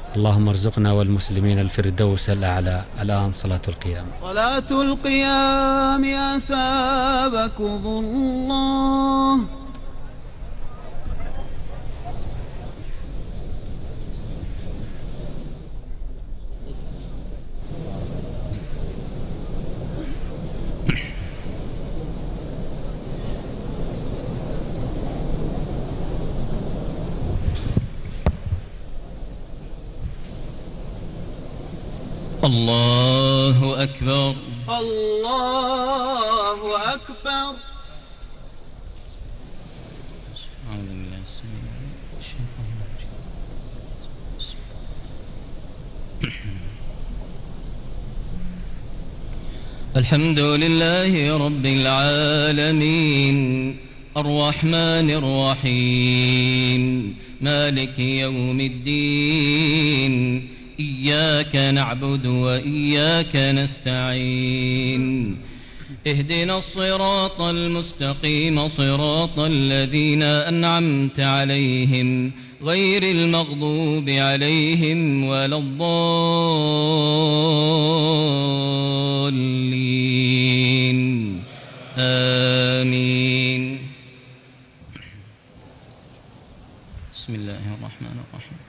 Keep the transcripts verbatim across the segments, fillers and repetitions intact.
اللهم ارزقنا والمسلمين الفردوس الأعلى. الآن صلاة القيام. صلاة القيام أثابكم الله. الله أكبر. الله أكبر. الحمد لله رب العالمين الرحمن الرحيم مالك يوم الدين إياك نعبد وإياك نستعين اهدنا الصراط المستقيم صراط الذين أنعمت عليهم غير المغضوب عليهم ولا الضالين آمين. بسم الله الرحمن الرحيم.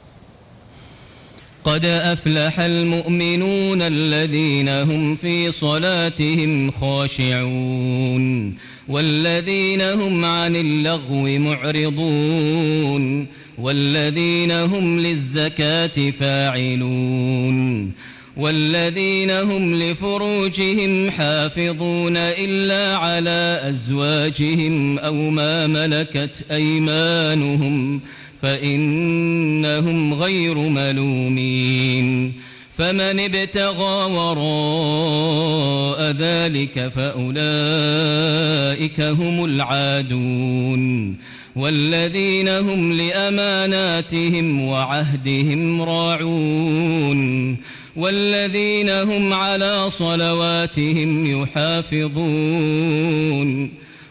قد أفلح المؤمنون الذين هم في صلاتهم خاشعون والذين هم عن اللغو معرضون والذين هم للزكاة فاعلون والذين هم لفروجهم حافظون إلا على أزواجهم أو ما ملكت أيمانهم فإنهم غير ملومين. فمن ابتغى وراء ذلك فأولئك هم العادون والذين هم لأماناتهم وعهدهم راعون والذين هم على صلواتهم يحافظون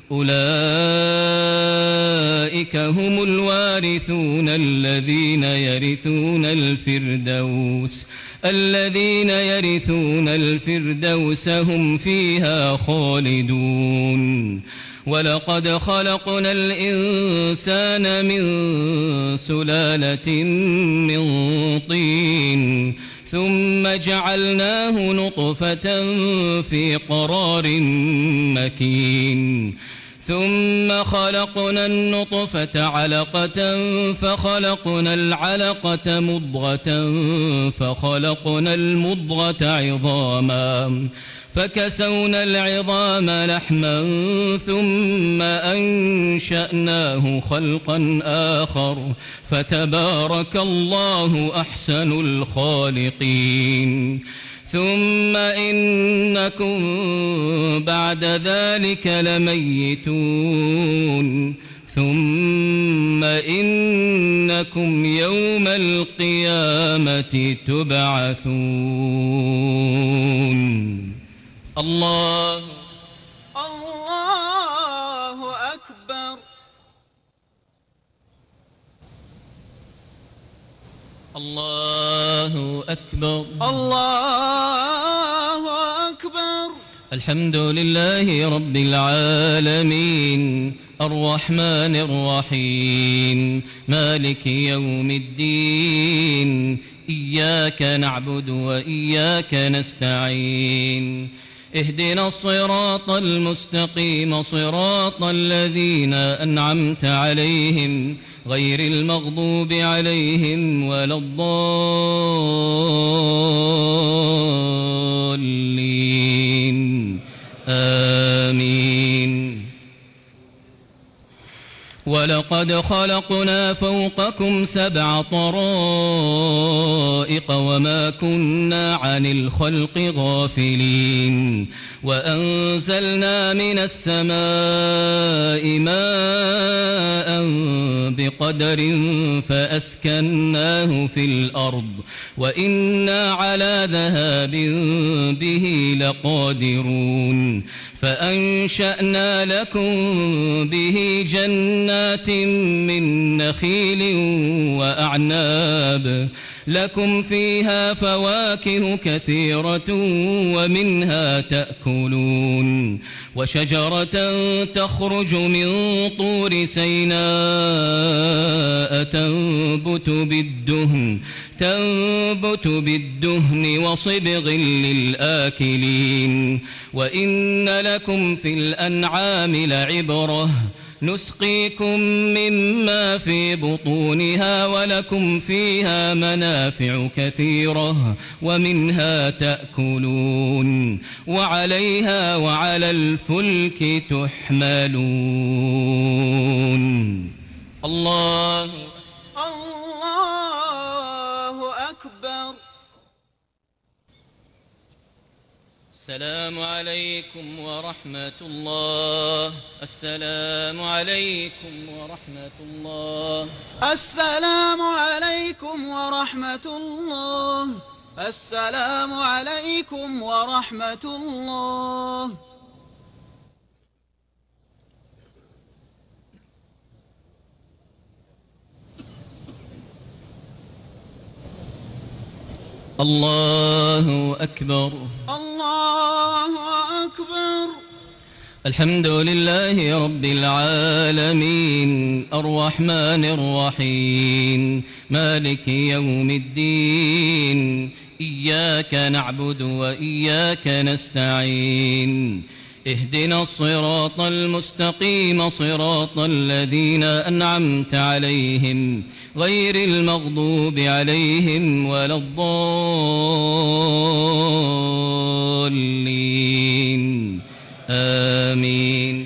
أولئك هم الوارثون الذين يرثون الفردوس الذين يرثون الفردوس هم فيها خالدون. ولقد خلقنا الإنسان من سلالة من طين ثم جعلناه نطفة في قرار مكين ثم خلقنا النطفة علقة فخلقنا العلقة مضغة فخلقنا المضغة عظاما فكسونا العظام لحما ثم أنشأناه خلقا آخر فتبارك الله أحسن الخالقين. ثم إنكم بعد ذلك لميتون ثم إنكم يوم القيامة تبعثون. الله الله أكبر. الله أكبر. الله أكبر. الحمد لله رب العالمين الرحمن الرحيم مالك يوم الدين إياك نعبد وإياك نستعين اهدنا الصراط المستقيم صراط الذين أنعمت عليهم غير المغضوب عليهم ولا الضالين آمين. ولقد خلقنا فوقكم سبع طرائق وما كنا عن الخلق غافلين وأنزلنا من السماء ماء بقدر فأسكناه في الأرض وإنا على ذهاب به لقادرون فأنشأنا لكم به جنات جنات من نخيل وأعناب لكم فيها فواكه كثيرة ومنها تأكلون وشجرة تخرج من طور سيناء تنبت بالدهن تنبت بالدهن وصبغ للآكلين وإن لكم في الأنعام لعبرة نسقيكم مما في بطونها ولكم فيها منافع كثيرة ومنها تأكلون وعليها وعلى الفلك تحملون. الله الله أكبر. السلام عليكم ورحمة الله. السلام عليكم ورحمة الله. السلام عليكم ورحمة الله. السلام عليكم ورحمة الله. الله أكبر. الله أكبر. الحمد لله رب العالمين الرحمن الرحيم مالك يوم الدين إياك نعبد وإياك نستعين اهدنا الصراط المستقيم صراط الذين أنعمت عليهم غير المغضوب عليهم ولا الضالين آمين.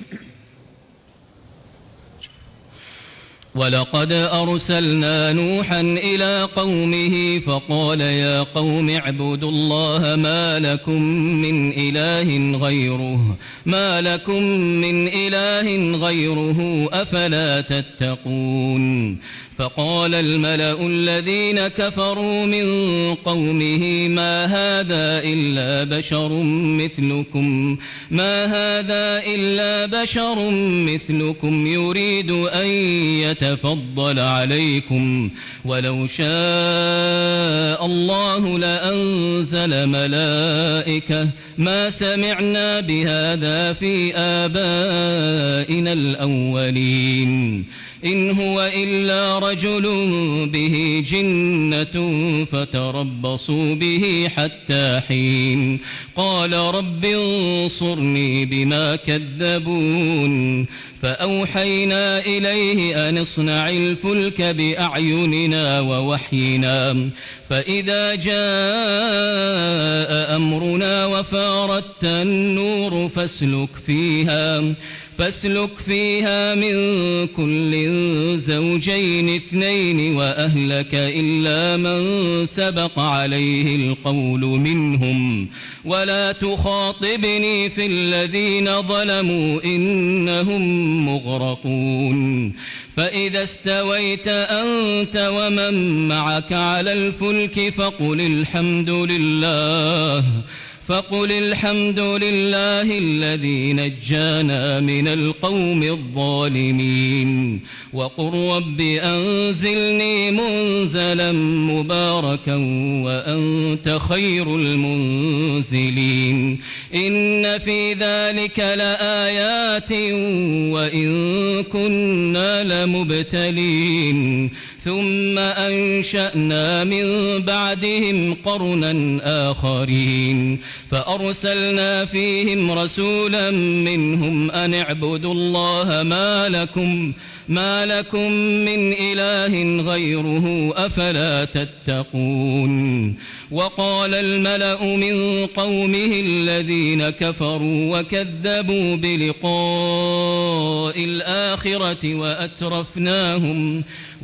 ولقد أرسلنا نوحا إلى قومه فقال يا قوم اعبدوا الله ما لكم من إله غيره ما لكم من إله غيره أفلا تتقون. فقال الملأ الذين كفروا من قومه ما هذا إلا بشر مثلكم ما هذا إلا بشر مثلكم يريد أن يتفضل عليكم ولو شاء الله لأنزل ملائكة ما سمعنا بهذا في آبائنا الأولين إن هو إلا رجل به جنة فتربصوا به حتى حين. قال رب انصرني بما كذبون. فأوحينا إليه أن اصنع الفلك بأعيننا ووحينا فإذا جاء أمرنا وفاردت النور فاسلك فيها فاسلك فيها من كل زوجين اثنين وأهلك إلا من سبق عليه القول منهم ولا تخاطبني في الذين ظلموا إنهم مغرقون. فإذا استويت أنت ومن معك على الفلك فقل الحمد لله فقل الحمد لله الذي نجانا من القوم الظالمين وقل رب أنزلني منزلا مباركا وأنت خير المنزلين. إن في ذلك لآيات وإن كنا لمبتلين ثم أنشأنا من بعدهم قرنا آخرين فأرسلنا فيهم رسولا منهم أن اعبدوا الله ما لكم ما لكم من إله غيره أفلا تتقون. وقال الملأ من قومه الذين كفروا وكذبوا بلقاء الآخرة وأترفناهم وأترفناهم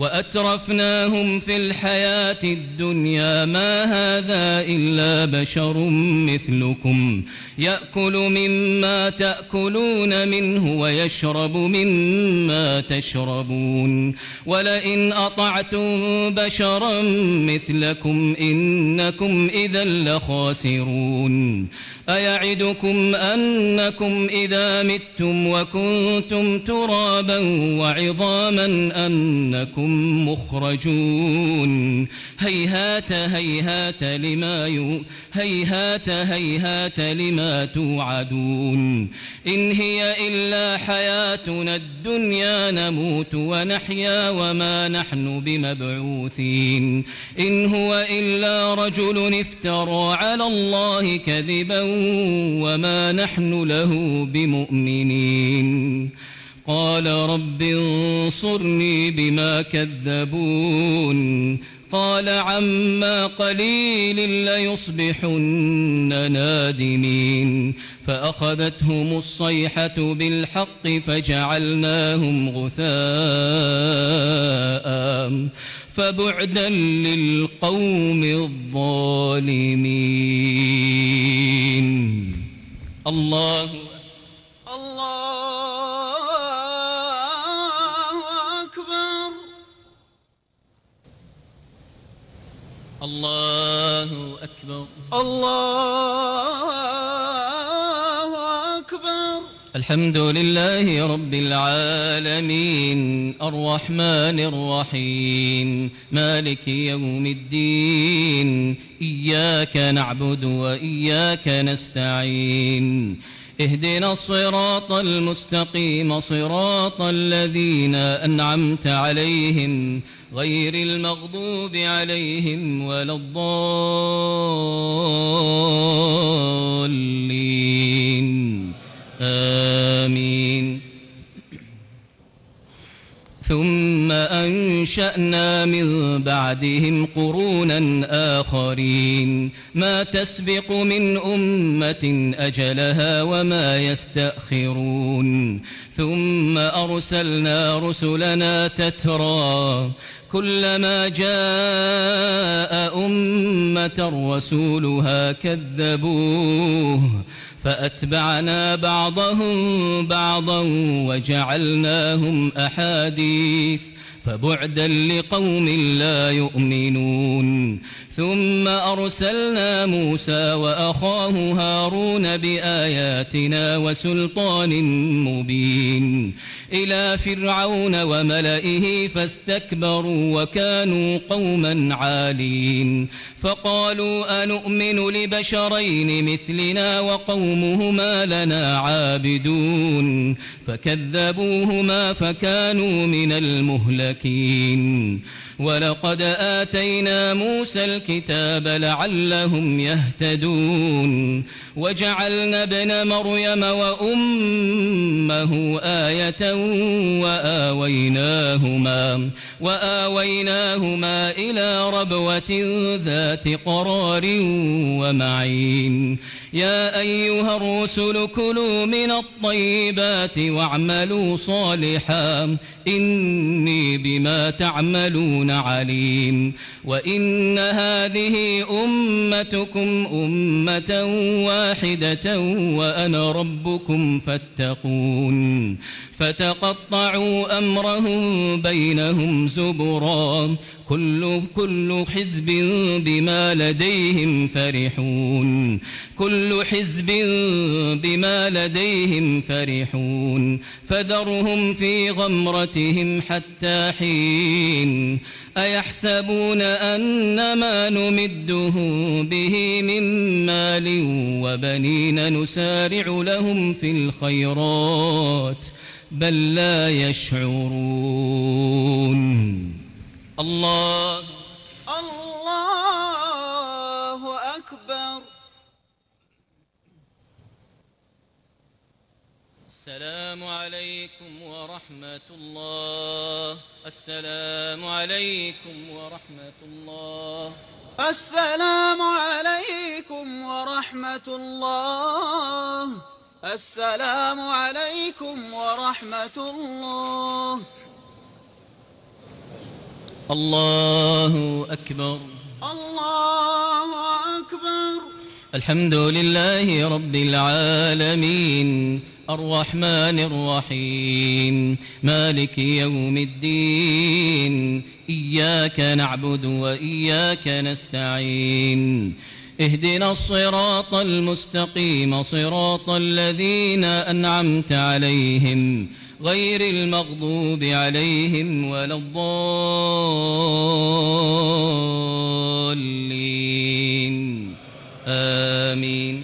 وعرفناهم في الحياة الدنيا ما هذا إلا بشر مثلكم يأكل مما تأكلون منه ويشرب مما تشربون ولئن أطعتم بشرا مثلكم إنكم إذا لخاسرون أيعدكم أنكم إذا متم وكنتم ترابا وعظاما أنكم مخرجون هيهات هيهات لما يو هيهات هيهات لما توعدون إن هي إلا حياتنا الدنيا نموت ونحيا وما نحن بمبعوثين إن هو إلا رجل افترى على الله كذبا وما نحن له بمؤمنين قال رب انصرني بما كذبون قال عما قليل ليصبحن نادمين فأخذتهم الصيحة بالحق فجعلناهم غثاء فبعدا للقوم الظالمين الله الله أكبر الله أكبر. الحمد لله رب العالمين الرحمن الرحيم مالك يوم الدين إياك نعبد وإياك نستعين اهدنا الصراط المستقيم صراط الذين أنعمت عليهم غير المغضوب عليهم ولا الضالين آمين. ثم أنشأنا من بعدهم قرونا آخرين ما تسبق من أمة أجلها وما يستأخرون ثم أرسلنا رسلنا تترى كلما جاء أمة رسولها كذبوه فأتبعنا بعضهم بعضا وجعلناهم أحاديث فبعدا لقوم لا يؤمنون. ثم أرسلنا موسى وأخاه هارون بآياتنا وسلطان مبين إلى فرعون وملئه فاستكبروا وكانوا قوما عالين فقالوا أنؤمن لبشرين مثلنا وقومهما لنا عابدون فكذبوهما فكانوا من المهلكين. ولقد آتينا موسى الكتاب لعلهم يهتدون وجعلنا ابن مريم وأمه آية وآويناهما, وآويناهما إلى ربوة ذات قرار ومعين. يا أيها الرسل كلوا من الطيبات واعملوا صالحا إني بما تعملون عليم. وإن هذه أمتكم أمة واحدة وأنا ربكم فاتقون. فتقطعوا أمرهم بينهم زبرا كل, كل حزب بما لديهم فرحون كل حزب بما لديهم فرحون فذرهم في غمرتهم حتى حين. أيحسبون أن ما نمدهم به من مال وبنين نسارع لهم في الخيرات بل لا يشعرون. الله الله أكبر. السلام عليكم ورحمة الله. السلام عليكم ورحمة الله. السلام عليكم ورحمة الله. السلام عليكم ورحمة الله. الله أكبر. الله أكبر. الحمد لله رب العالمين الرحمن الرحيم مالك يوم الدين إياك نعبد وإياك نستعين اهدنا الصراط المستقيم صراط الذين أنعمت عليهم غير المغضوب عليهم ولا الضالين آمين.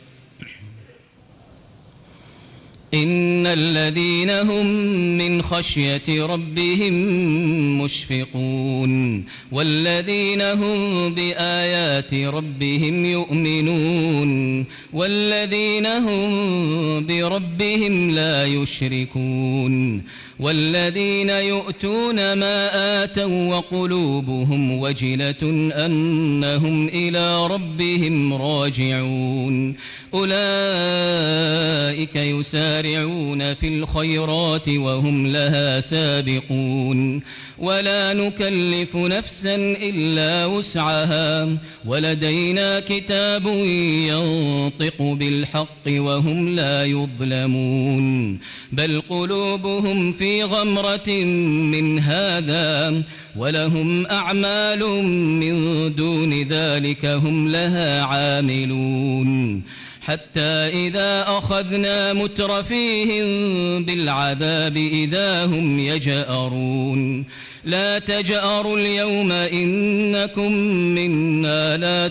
إن الذين هم من خشية ربهم مشفقون والذين هم بآيات ربهم يؤمنون والذين هم بربهم لا يشركون والذين يؤتون ما آتوا وقلوبهم وجلة أنهم إلى ربهم راجعون أولئك يسارعون في الخيرات وهم لها سابقون ولا نكلف نفسا إلا وسعها ولدينا كتاب ينطق بالحق وهم لا يظلمون بل قلوبهم في غمرة من هذا ولهم أعمال من دون ذلك هم لها عاملون حتى إذا أخذنا مترفيهم بالعذاب إذا هم يجأرون لا تجأروا اليوم إنكم منا لا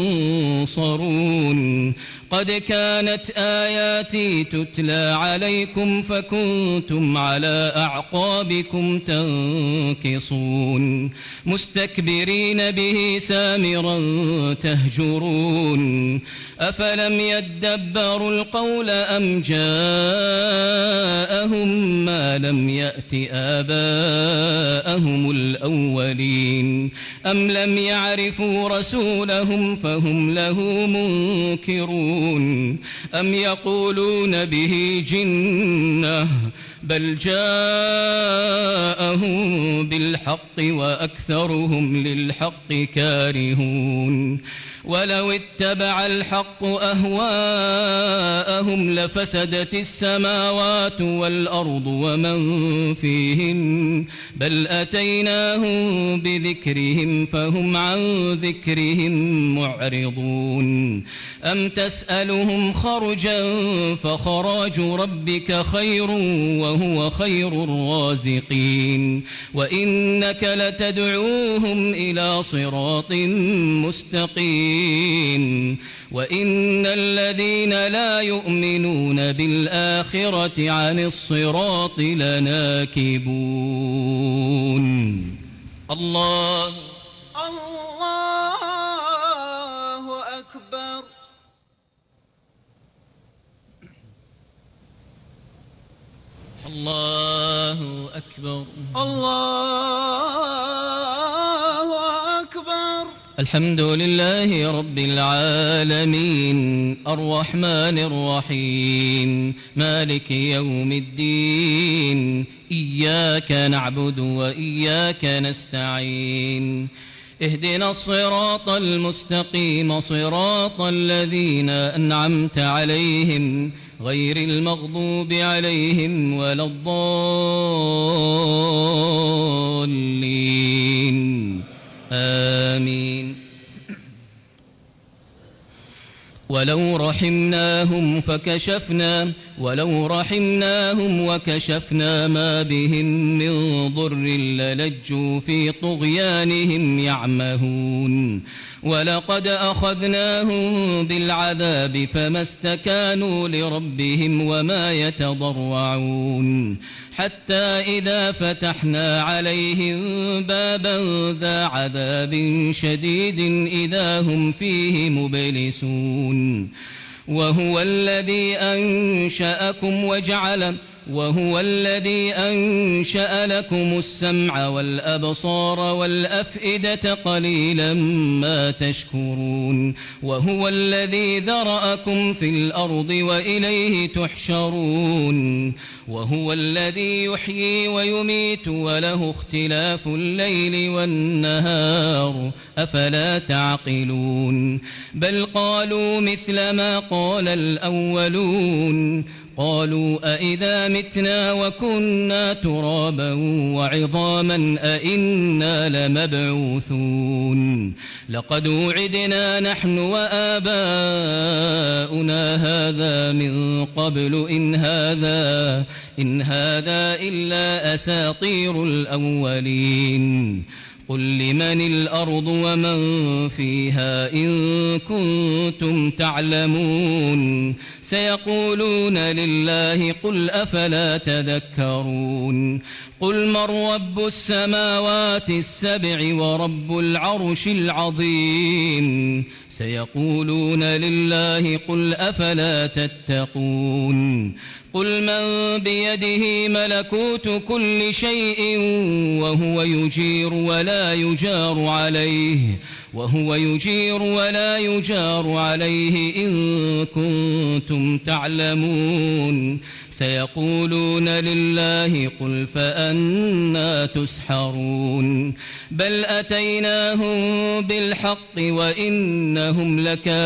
تنصرون قد كانت آياتي تتلى عليكم فكنتم على أعقابكم تنكصون مستكبرين به سامرا تهجرون أفلم يدبروا القول أم جاءهم ما لم يأت آباءهم الأولين أم لم يعرفوا رسولهم فهم له منكرون أم يقولون به جنة بل جاءهم بالحق وأكثرهم للحق كارهون ولو اتبع الحق أهواءهم لفسدت السماوات والأرض ومن فيهن بل أتيناهم بذكرهم فهم عن ذكرهم معرضون أم تسألهم خرجا فخراج ربك خير وهو خير الرازقين وإنك لتدعوهم إلى صراط مستقيم وإن الذين لا يؤمنون بالآخرة عن الصراط لناكبون. الله الله أكبر. الله أكبر. الله أكبر. الحمد لله رب العالمين الرحمن الرحيم مالك يوم الدين إياك نعبد وإياك نستعين اهدنا الصراط المستقيم صراط الذين أنعمت عليهم غير المغضوب عليهم ولا الضالين آمين. ولو رحمناهم فكشفنا ولو رحمناهم وكشفنا ما بهم من ضر للجوا في طغيانهم يعمهون ولقد أخذناهم بالعذاب فما استكانوا لربهم وما يتضرعون حتى إذا فتحنا عليهم بابا ذا عذاب شديد إذا هم فيه مبلسون وهو الذي أنشأكم وجعل وهو الذي أنشأ لكم السمع والأبصار والأفئدة قليلا ما تشكرون وهو الذي ذرأكم في الأرض وإليه تحشرون وهو الذي يحيي ويميت وله اختلاف الليل والنهار أفلا تعقلون بل قالوا مثل ما قال الأولون قالوا أئذا متنا وكنا ترابا وعظاما أئنا لمبعوثون لقد وعدنا نحن وآباؤنا هذا من قبل إن هذا إن هذا إلا أساطير الأولين قل لمن الأرض ومن فيها إن كنتم تعلمون سيقولون لله قل أفلا تذكرون قل من رب السماوات السبع ورب العرش العظيم سيقولون لله قل أفلا تتقون قل من بيده ملكوت كل شيء وهو يجير ولا يجار عليه وهو يجير ولا يجار عليه إن كنتم تعلمون سيقولون لله قل فأنى تسحرون بل أتيناهم بالحق وإنهم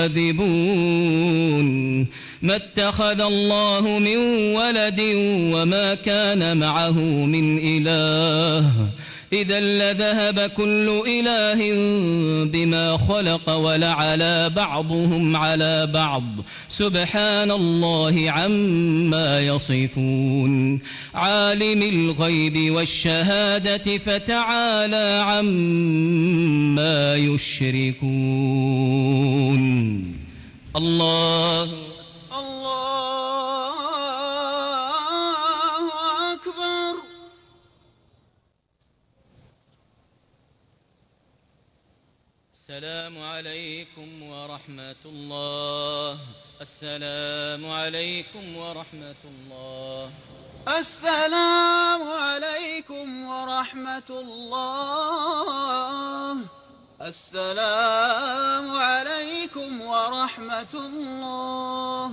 لكاذبون ما اتخذ الله من ولد وما كان معه من إله إذا لذهب كل إله بما خلق ولعلى بعضهم على بعض سبحان الله عما يصفون عالم الغيب والشهادة فتعالى عما يشركون الله الله أكبر. السلام عليكم ورحمة الله. السلام عليكم ورحمة الله. السلام عليكم ورحمة الله. السلام عليكم ورحمة الله.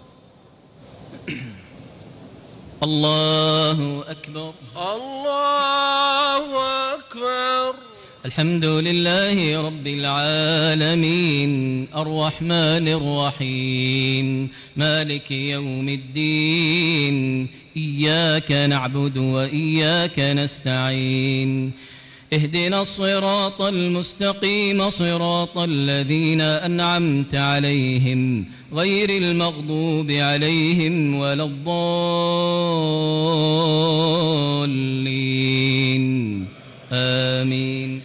الله أكبر. الله أكبر. الحمد لله رب العالمين الرحمن الرحيم مالك يوم الدين إياك نعبد وإياك نستعين اهدنا الصراط المستقيم صراط الذين أنعمت عليهم غير المغضوب عليهم ولا الضالين آمين.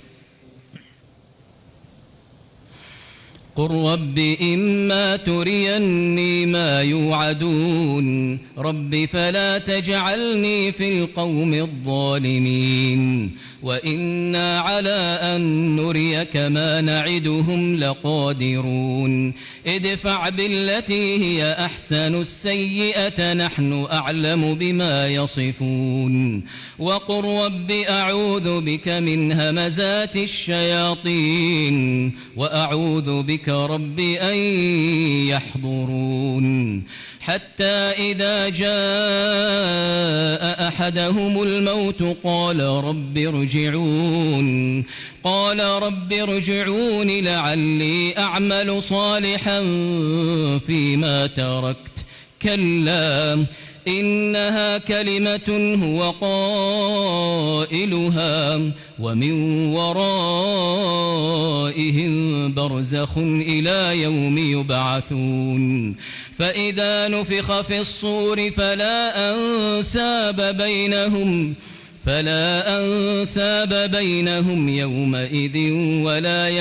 قل رب إما تريني ما يوعدون رب فلا تجعلني في القوم الظالمين وإنا على أن نريك ما نعدهم لقادرون ادفع بالتي هي أحسن السيئة نحن أعلم بما يصفون وقل رب أعوذ بك من همزات الشياطين وأعوذ بك رب أن يحضرون حتى إذا جاء أحدهم الموت قال رب ارجعون قال رب ارجعون لعلي أعمل صالحا فيما تركت كلا إنها كلمة هو قائلها ومن ورائهم برزخ إلى يوم يبعثون فإذا نفخ في الصور فلا أنساب بينهم فلا أنساب بينهم يومئذ ولا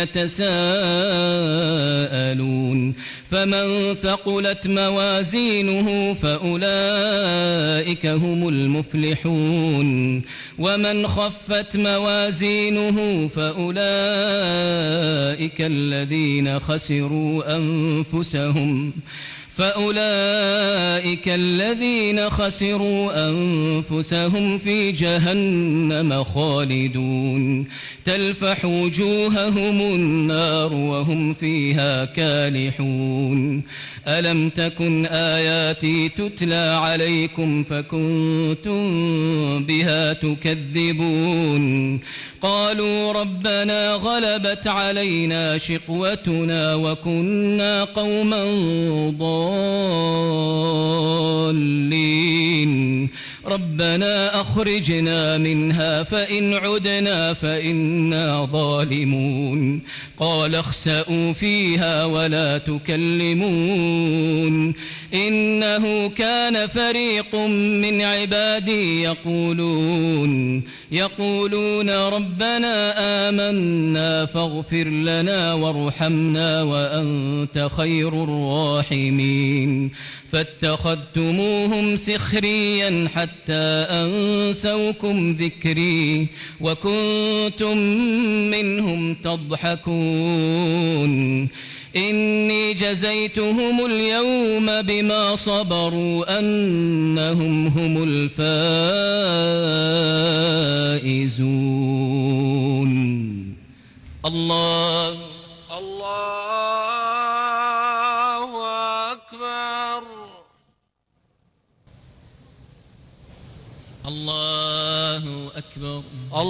يتساءلون فمن ثقلت موازينه فأولئك هم المفلحون ومن خفت موازينه فأولئك الذين خسروا أنفسهم فأولئك الذين خسروا أنفسهم في جهنم خالدون تلفح وجوههم النار وهم فيها كالحون ألم تكن آياتي تتلى عليكم فكنتم بها تكذبون قالوا ربنا غلبت علينا شقوتنا وكنا قوما ضالين ربنا أخرجنا منها فإن عدنا فإنا ظالمون قال اخسئوا فيها ولا تكلمون إنه كان فريق من عبادي يقولون يقولون ربنا آمنا فاغفر لنا وارحمنا وأنت خير الراحمين فاتخذتموهم سخريا حتى أنسوكم ذكري وكنتم منهم تضحكون إني جزيتهم اليوم بما صبروا أنهم هم الفائزون الله الله أكبر الله أكبر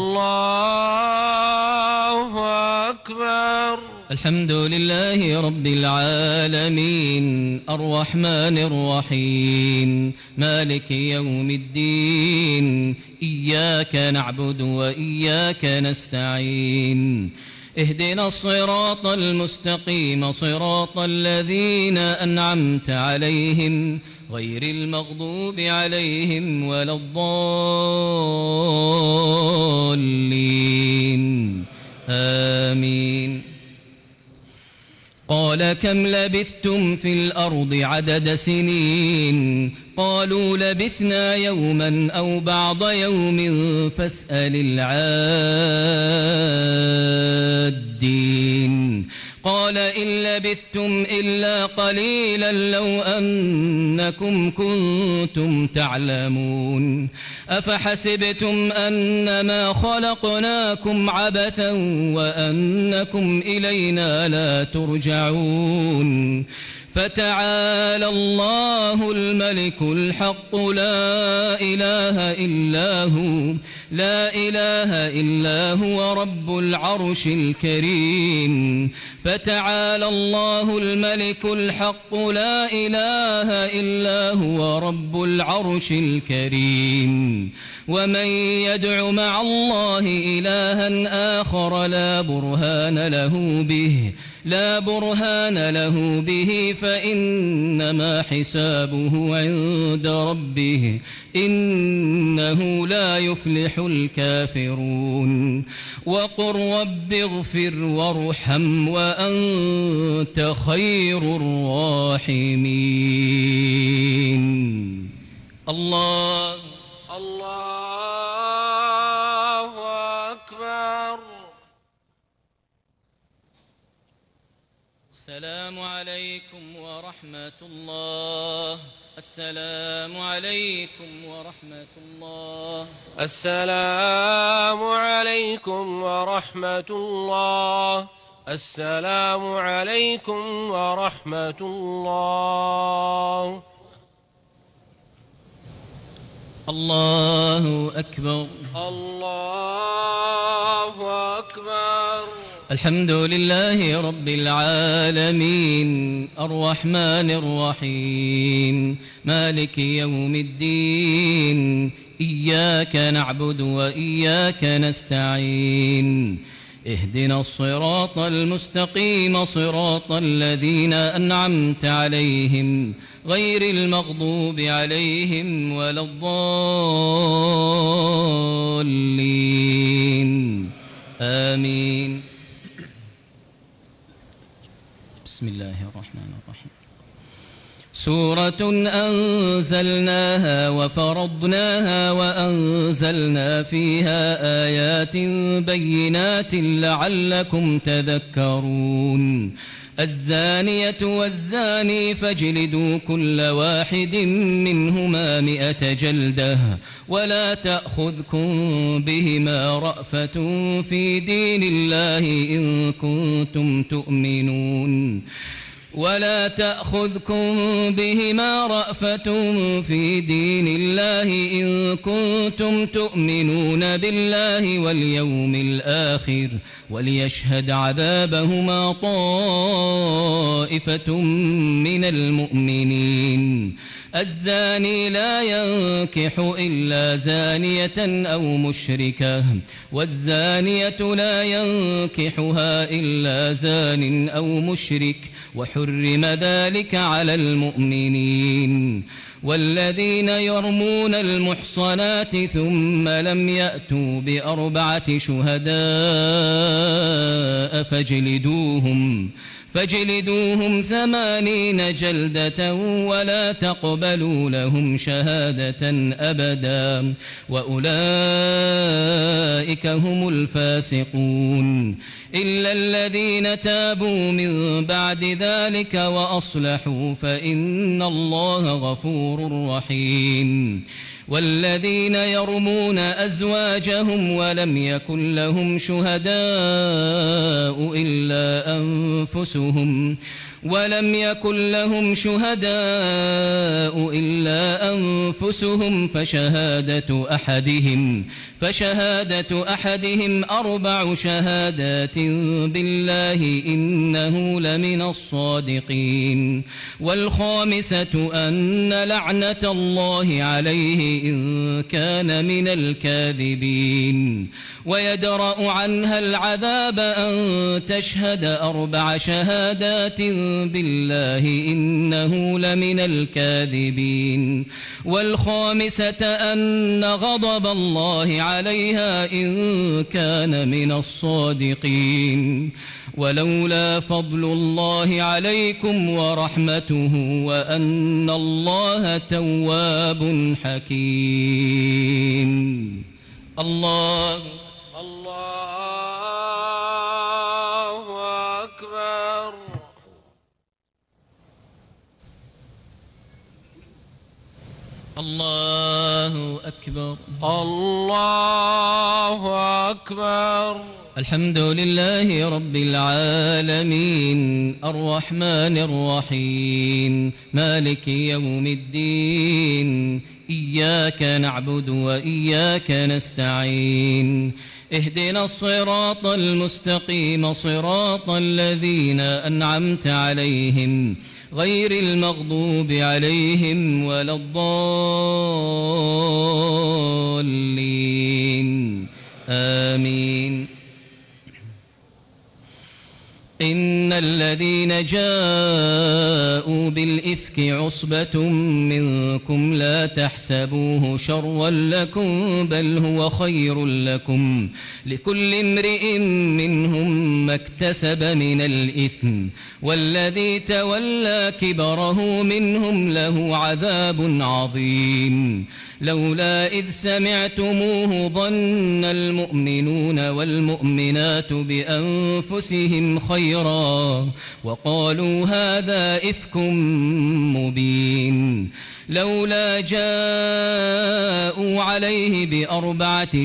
الله أكبر الحمد لله رب العالمين الرحمن الرحيم مالك يوم الدين إياك نعبد وإياك نستعين اهدنا الصراط المستقيم صراط الذين أنعمت عليهم غير المغضوب عليهم ولا الضالين آمين قال كم لبثتم في الأرض عدد سنين قالوا لبثنا يوما أو بعض يوم فاسأل العادين قال إن لبثتم إلا قليلا لو أنكم كنتم تعلمون أفحسبتم أنما خلقناكم عبثا وأنكم إلينا لا ترجعون فتعالى الله الملك الحق لا إله إلا هو لا إله إلا هو رب العرش الكريم فتعالى الله الملك الحق لا إله إلا هو رب العرش الكريم ومن يدع مع الله إلها آخر لا برهان له به لا برهان له به فإنما حسابه عند ربه إنه لا يفلح الكافرون وقل رب اغفر وارحم وأنت خير الراحمين الله الله أكبر السلام عليكم ورحمة الله السلام عليكم ورحمة الله السلام عليكم ورحمة الله السلام عليكم ورحمة الله الله أكبر الله أكبر الحمد لله رب العالمين الرحمن الرحيم مالك يوم الدين إياك نعبد وإياك نستعين اهدنا الصراط المستقيم صراط الذين أنعمت عليهم غير المغضوب عليهم ولا الضالين آمين بسم الله الرحمن الرحيم سورة أنزلناها وفرضناها وأنزلنا فيها آيات بينات لعلكم تذكرون الزانية والزاني فاجلدوا كل واحد منهما مئة جلدة ولا تأخذكم بهما رأفة في دين الله إن كنتم تؤمنون ولا تأخذكم بهما رأفة في دين الله إن كنتم تؤمنون بالله واليوم الآخر وليشهد عذابهما طائفة من المؤمنين الزاني لا ينكح إلا زانية أو مشركة والزانية لا ينكحها إلا زان أو مشرك وحرم ذلك على المؤمنين والذين يرمون المحصنات ثم لم يأتوا بأربعة شهداء فاجلدوهم فاجلدوهم ثمانين جلدة ولا تقبلوا لهم شهادة أبدا وأولئك هم الفاسقون إلا الذين تابوا من بعد ذلك وأصلحوا فإن الله غفور رحيم والذين يرمون أزواجهم ولم يكن لهم شهداء إلا أنفسهم ولم يكن لهم شهداء إلا أنفسهم فشهادة أحدهم فشهادة أحدهم أربع شهادات بالله إنه لمن الصادقين والخامسة أن لعنة الله عليه إن كان من الكاذبين ويدرأ عنها العذاب أن تشهد أربع شهادات بالله إنه لمن الكاذبين والخامسة أن غضب الله عليها إن كان من الصادقين ولولا فضل الله عليكم ورحمته وأن الله تواب حكيم الله الله أكبر الله أكبر الله أكبر الحمد لله رب العالمين الرحمن الرحيم مالك يوم الدين إياك نعبد وإياك نستعين اهدنا الصراط المستقيم صراط الذين أنعمت عليهم غير المغضوب عليهم ولا الضالين آمين إن الذين جاءوا بالإفك عصبة منكم لا تحسبوه شرا لكم بل هو خير لكم لكل امرئ منهم ما اكتسب من الإثم والذي تولى كبره منهم له عذاب عظيم لولا إذ سمعتموه ظن المؤمنون والمؤمنات بأنفسهم خيرا وقالوا هذا إفك مبين لولا جاءوا عليه بأربعة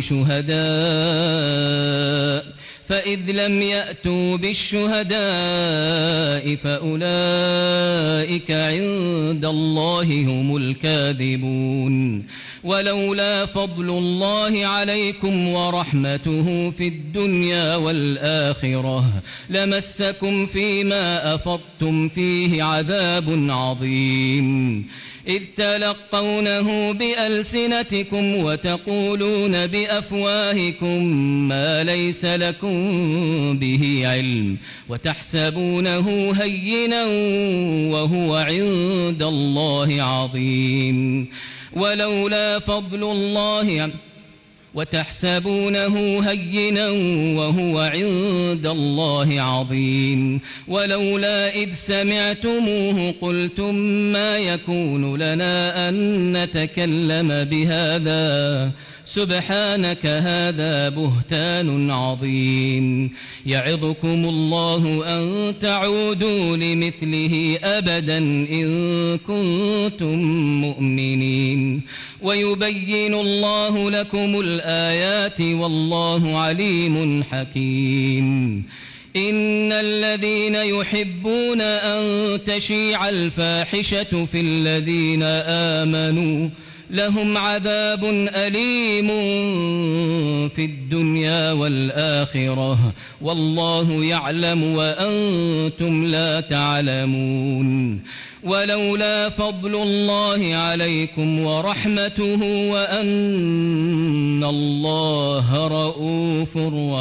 شهداء فإذ لم يأتوا بالشهداء فأولئك عند الله هم الكاذبون ولولا فضل الله عليكم ورحمته في الدنيا والآخرة لمسكم فيما أفضتم فيه عذاب عظيم إذ تلقونه بألسنتكم وتقولون بأفواهكم ما ليس لكم به علم وتحسبونه هينا وهو عند الله عظيم ولولا فضل الله وتحسبونه هينا وهو عند الله عظيم ولولا إذ سمعتموه قلتم ما يكون لنا أن نتكلم بهذا سبحانك هذا بهتان عظيم يعظكم الله أن تعودوا لمثله أبدا إن كنتم مؤمنين ويبين الله لكم الآيات والله عليم حكيم إن الذين يحبون أن تشيع الفاحشة في الذين آمنوا لهم عذاب أليم في الدنيا والآخرة والله يعلم وأنتم لا تعلمون ولولا فضل الله عليكم ورحمته وأن الله رؤوف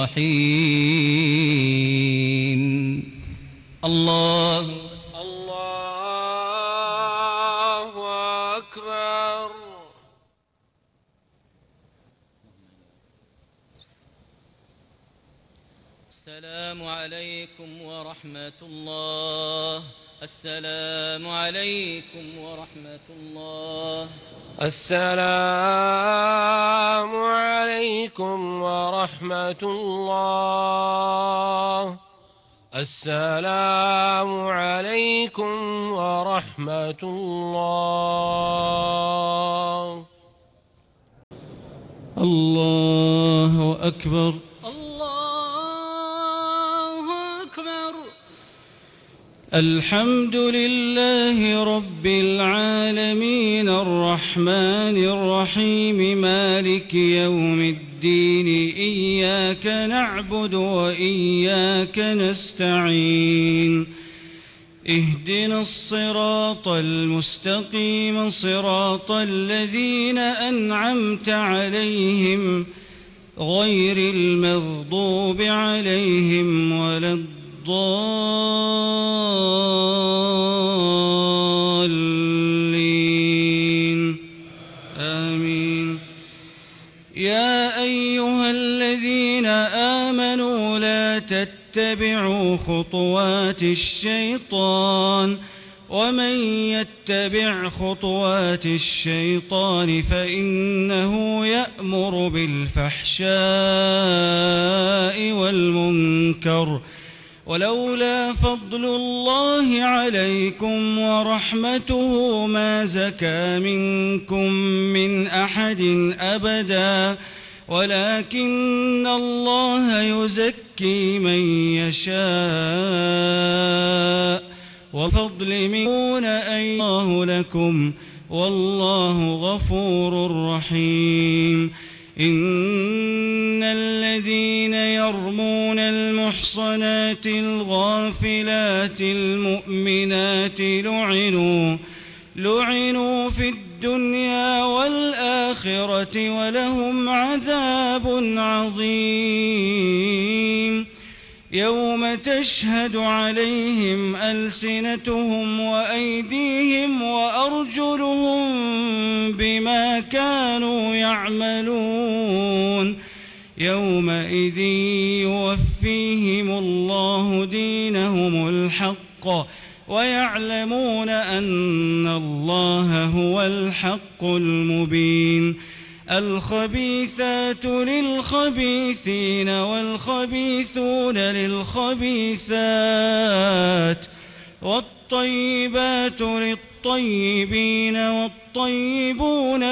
رحيم الله الله أكبر. السلام عليكم ورحمة الله. السلام عليكم ورحمة الله. السلام عليكم ورحمة الله. السلام عليكم ورحمة الله. الله أكبر. الحمد لله رب العالمين الرحمن الرحيم مالك يوم الدين إياك نعبد وإياك نستعين اهدنا الصراط المستقيم صراط الذين أنعمت عليهم غير المغضوب عليهم ولا الضالين الضالين آمين. يا أيها الذين آمنوا لا تتبعوا خطوات الشيطان ومن يتبع خطوات الشيطان فإنه يأمر بالفحشاء والمنكر ولولا فضل الله عليكم ورحمته ما زكى منكم من أحد أبدا ولكن الله يزكي من يشاء وفضل منه أي الله لكم والله غفور رحيم. إن الذين يرمون المحصنات الغافلات المؤمنات لعنوا لعنوا في الدنيا والآخرة ولهم عذاب عظيم يوم تشهد عليهم ألسنتهم وأيديهم وأرجلهم بما كانوا يعملون يومئذ يوفيهم الله دينهم الحق ويعلمون أن الله هو الحق المبين. الخبيثات للخبيثين والخبيثون للخبيثات والطيبات للطيبين والطيبون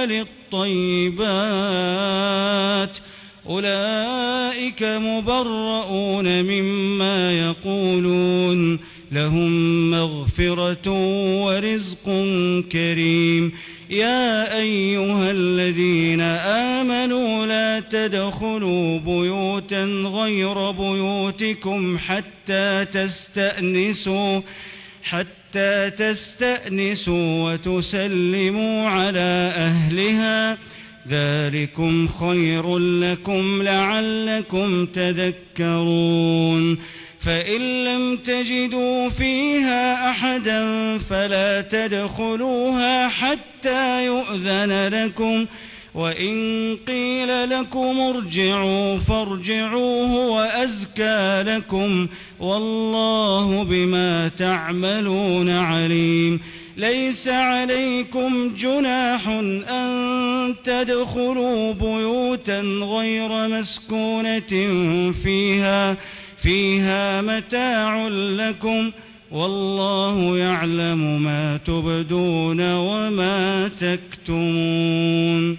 للطيبات أولئك مبرؤون مما يقولون لهم مغفرة ورزق كريم. يا أيها الذين آمنوا لا تدخلوا بيوتا غير بيوتكم حتى تستأنسوا حتى تستأنسوا وتسلموا على أهلها ذلكم خير لكم لعلكم تذكرون. فإن لم تجدوا فيها أحدا فلا تدخلوها حتى يؤذن لكم وإن قيل لكم ارجعوا فارجعوا هو أزكى لكم والله بما تعملون عليم ليس عليكم جناح أن تدخلوا بيوتا غير مسكونة فيها فيها متاع لكم والله يعلم ما تبدون وما تكتمون.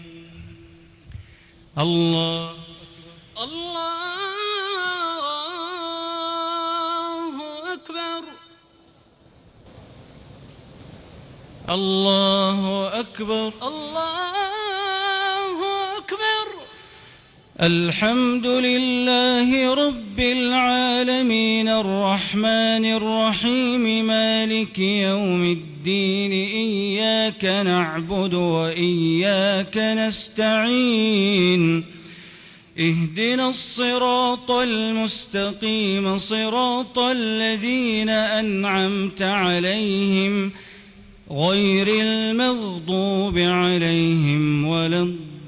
الله الله أكبر. الله أكبر. الله أكبر. الحمد لله رب العالمين الرحمن الرحيم مالك يوم الدين إياك نعبد وإياك نستعين اهدنا الصراط المستقيم صراط الذين أنعمت عليهم غير المغضوب عليهم ولا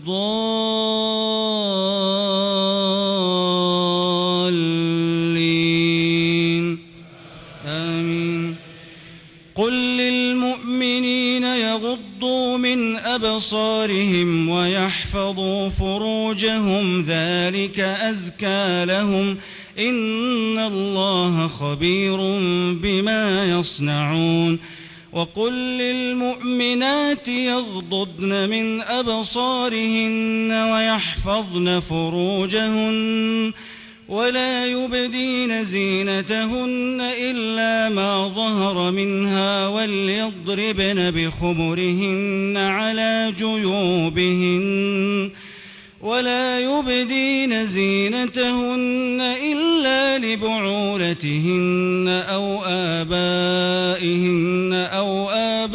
الضالين آمين. قل للمؤمنين يغضوا من أبصارهم ويحفظوا فروجهم ذلك أزكى لهم إن الله خبير بما يصنعون. وقل للمؤمنات يغضضن من أبصارهن ويحفظن فروجهن ولا يبدين زينتهن إلا ما ظهر منها وليضربن بخمرهن على جيوبهن ولا يبدين زينتهن إلا لبعولتهن أو آبائهن أو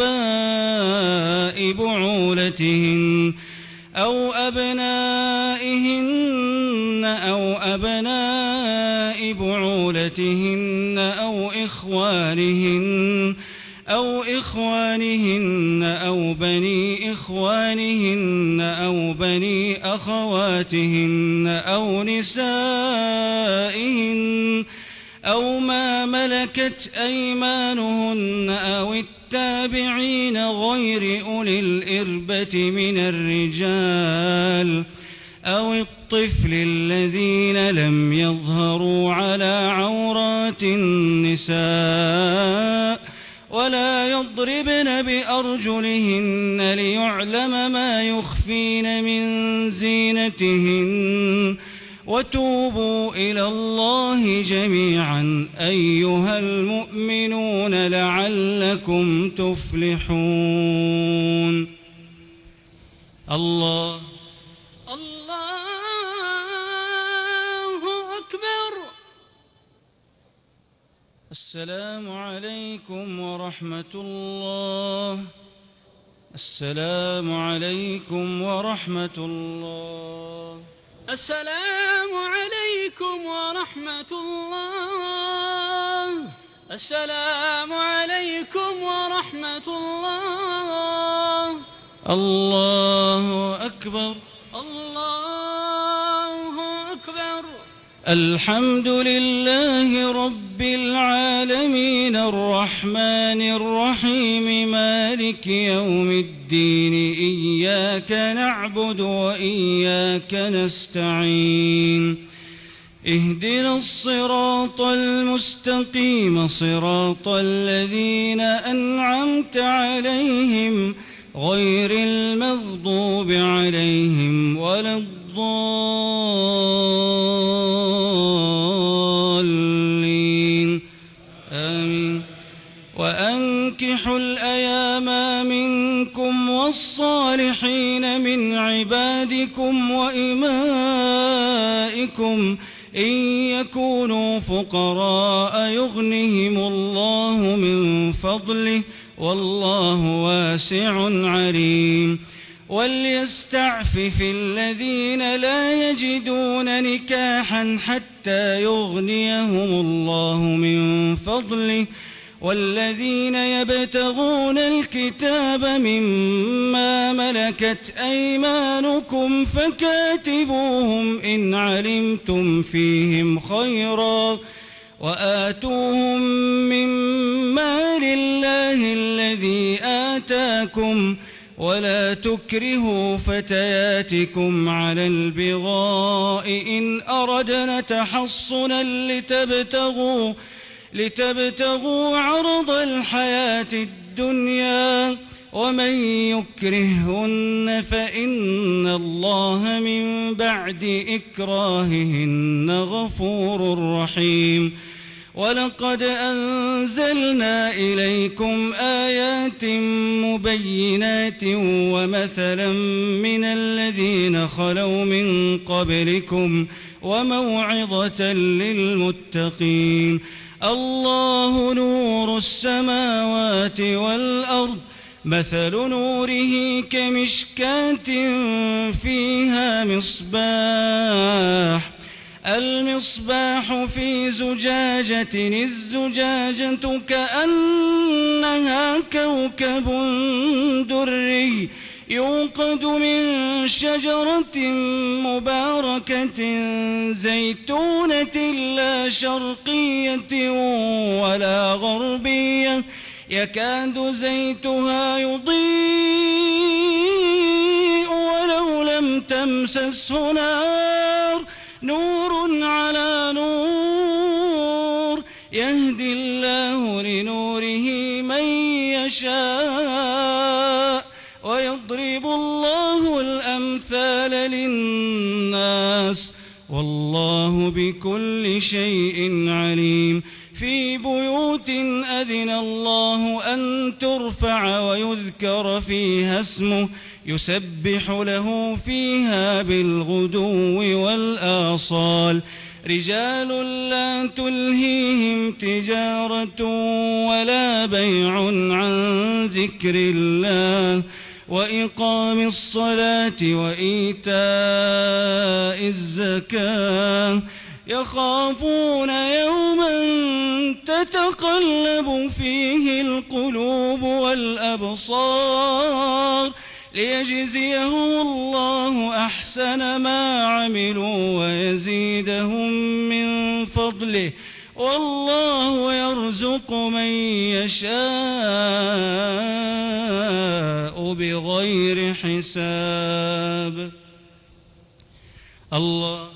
آباء بعولتهن أو أبنائهن أو أبناء بعولتهن أو إخوانهن أو إخوانهن أو بني إخوانهن أو بني أخواتهن أو نسائهن أو ما ملكت أيمانهن أو التابعين غير أولي الإربة من الرجال أو الطفل الذين لم يظهروا على عورات النساء ولا يضربن بأرجلهن ليعلم ما يخفين من زينتهن وتوبوا إلى الله جميعا أيها المؤمنون لعلكم تفلحون. الله الله أكبر. السلام عليكم ورحمة الله. السلام عليكم ورحمة الله. السلام عليكم ورحمة الله. السلام عليكم ورحمة الله. الله أكبر. الله أكبر. الحمد لله رب العالمين الرحمن الرحيم مالك يوم الدين إياك نعبد وإياك نستعين اهدنا الصراط المستقيم صراط الذين أنعمت عليهم غير المغضوب عليهم ولا الضالين آمين. وأنكحوا الأيام منكم والصالحين من عبادكم وإمائكم إن يكونوا فقراء يغنهم الله من فضله والله واسع عليم. وليستعفف الذين لا يجدون نكاحا حتى يغنيهم الله من فضله والذين يبتغون الكتاب مما ملكت أيمانكم فكاتبوهم إن علمتم فيهم خيرا وآتوهم مما لله الذي آتاكم ولا تكرهوا فتياتكم على البغاء إن أردنا تحصنا لتبتغوا لتبتغوا عرض الحياة الدنيا ومن يكرههن فإن الله من بعد إكراههن غفور رحيم ولقد أنزلنا إليكم آيات مبينات ومثلا من الذين خلوا من قبلكم وموعظة للمتقين الله نور السماوات والأرض مثل نوره كمشكاة فيها مصباح المصباح في زجاجة الزجاجة كأنها كوكب دري يوقد من شجرة مباركة زيتونة لا شرقية ولا غربية يكاد زيتها يضيء ولو لم تمسسه نار نور على نور يهدي الله لنوره من يشاء ويضرب الله الأمثال للناس والله بكل شيء عليم في بيوت أذن الله أن ترفع ويذكر فيها اسمه يسبح له فيها بالغدو والآصال رجال لا تلهيهم تجارة ولا بيع عن ذكر الله وإقام الصلاة وإيتاء الزكاة يخافون يوما تتقلب فيه القلوب والأبصار ليجزيهم الله أحسن ما عملوا ويزيدهم من فضله والله يرزق من يشاء بغير حساب الله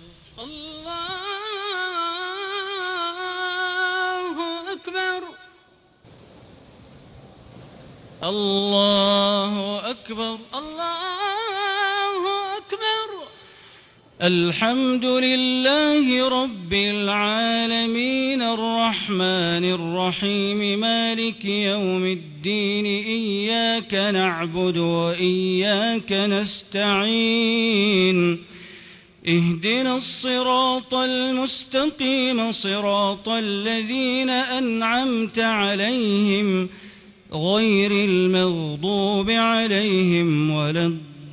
الله أكبر الله أكبر الحمد لله رب العالمين الرحمن الرحيم مالك يوم الدين إياك نعبد وإياك نستعين اهدنا الصراط المستقيم صراط الذين أنعمت عليهم غير المغضوب عليهم ولا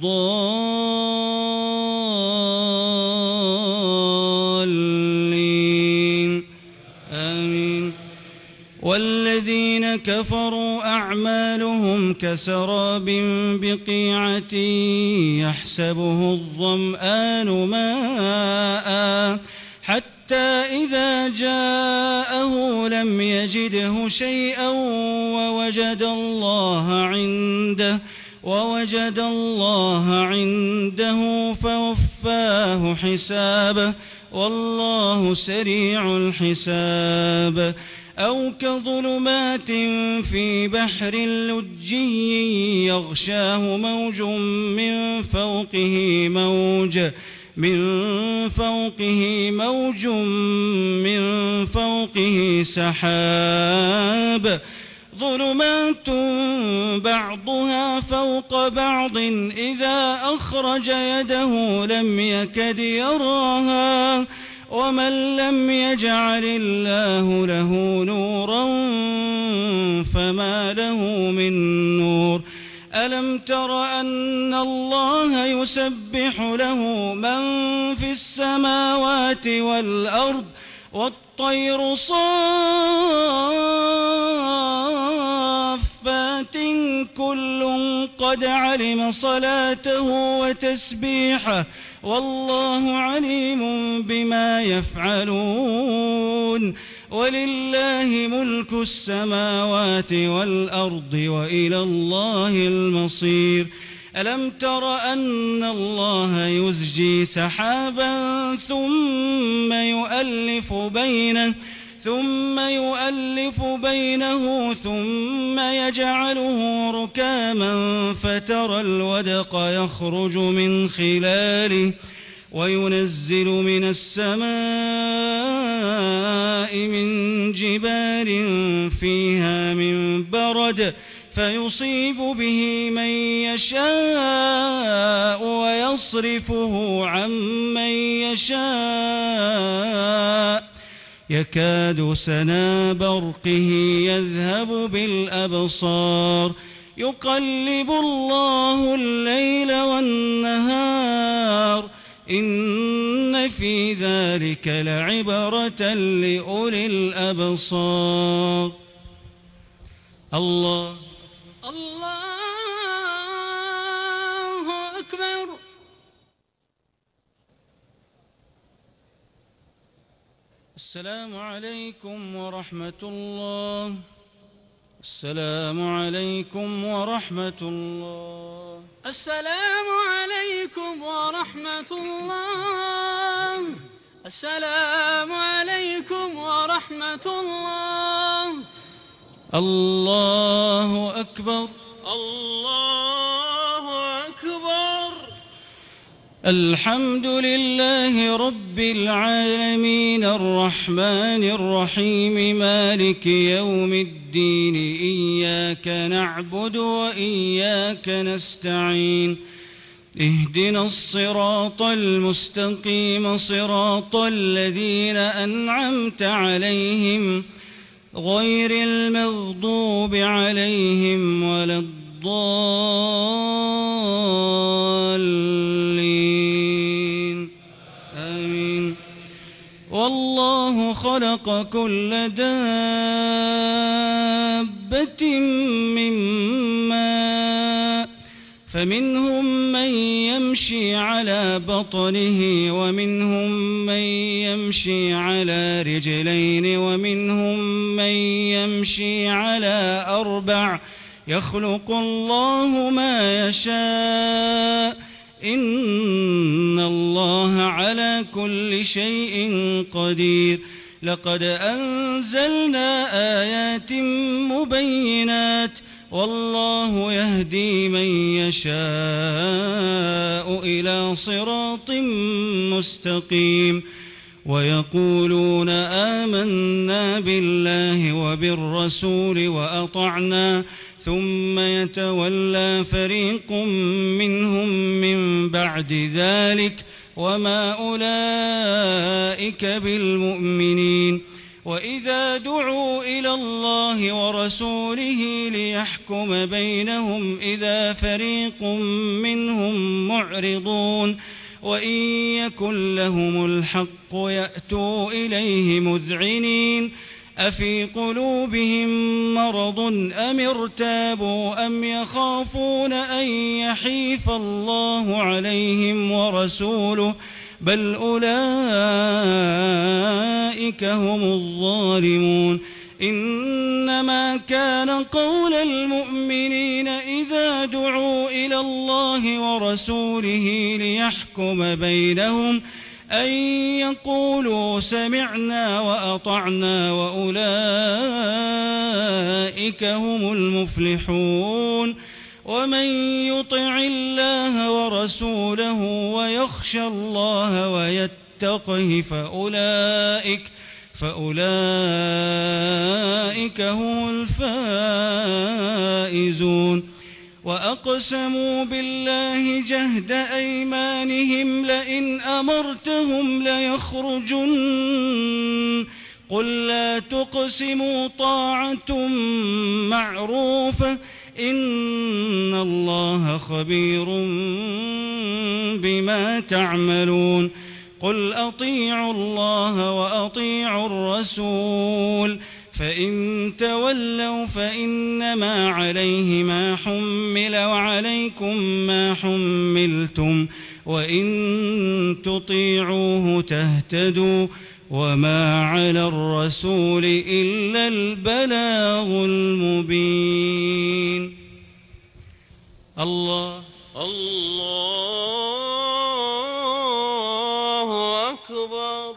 الضالين آمين والذين كفروا أعمالهم كسراب بقيعة يحسبه الظمآن ماء حتى إذا جاءه لم يجده شيئا ووجد الله عنده ووجد الله عنده فوفاه حسابه والله سريع الحساب أو كظلمات في بحر لجي يغشاه موج من فوقه موج من فوقه موج من فوقه سحاب ظلمات بعضها فوق بعض إذا أخرج يده لم يكد يراها ومن لم يجعل الله له نورا فما له من نور ألم تر أن الله يسبح له من في السماوات والأرض والطير صافات صلاة كل قد علم صلاته وتسبيحه والله عليم بما يفعلون ولله ملك السماوات والأرض وإلى الله المصير ألم تر أن الله يزجي سحابا ثم يؤلف بينه ثم يؤلف بينه ثم يجعله ركاما فترى الودق يخرج من خلاله وينزل من السماء من جبال فيها من برد فيصيب به من يشاء ويصرفه عن من يشاء يكاد سنا برقه يذهب بالأبصار يقلب الله الليل والنهار إن في ذلك لعبرة لأولي الأبصار. الله الله أكبر. السلام عليكم ورحمة الله. السلام عليكم ورحمة الله. السلام عليكم ورحمة الله. السلام عليكم ورحمة الله. الله أكبر. الله أكبر. الحمد لله رب العالمين الرحمن الرحيم مالك يوم الدين إياك نعبد وإياك نستعين اهدنا الصراط المستقيم صراط الذين أنعمت عليهم غير المغضوب عليهم ولا الضالين آمين. والله خلق كل دابة من ماء فمنهم من يمشي على بطنه ومنهم من يمشي على رجلين ومنهم من يمشي على أربع يخلق الله ما يشاء إن الله على كل شيء قدير. لقد أنزلنا آيات مبينات والله يهدي من يشاء إلى صراط مستقيم. ويقولون آمنا بالله وبالرسول وأطعنا ثم يتولى فريق منهم من بعد ذلك وما أولئك بالمؤمنين. وإذا دعوا إلى الله ورسوله ليحكم بينهم إذا فريق منهم معرضون وإن يكن لهم الحق يأتوا إليه مذعنين أفي قلوبهم مرض أم ارتابوا أم يخافون أن يحيف الله عليهم ورسوله بل أولئك هم الظالمون. إنما كان قول المؤمنين إذا دعوا إلى الله ورسوله ليحكم بينهم أن يقولوا سمعنا وأطعنا وأولئك هم المفلحون. ومن يطع الله ورسوله ويخشى الله ويتقه فأولئك فأولئك هم الفائزون. وأقسموا بالله جهد أيمانهم لئن أمرتهم ليخرجن قل لا تقسموا طاعة معروفة إن الله خبير بما تعملون. قل أطيعوا الله وأطيعوا الرسول فإن تولوا فإنما عليه ما حمل وعليكم ما حملتم وإن تطيعوه تهتدوا وما على الرسول إلا البلاغ المبين. الله الله أكبر.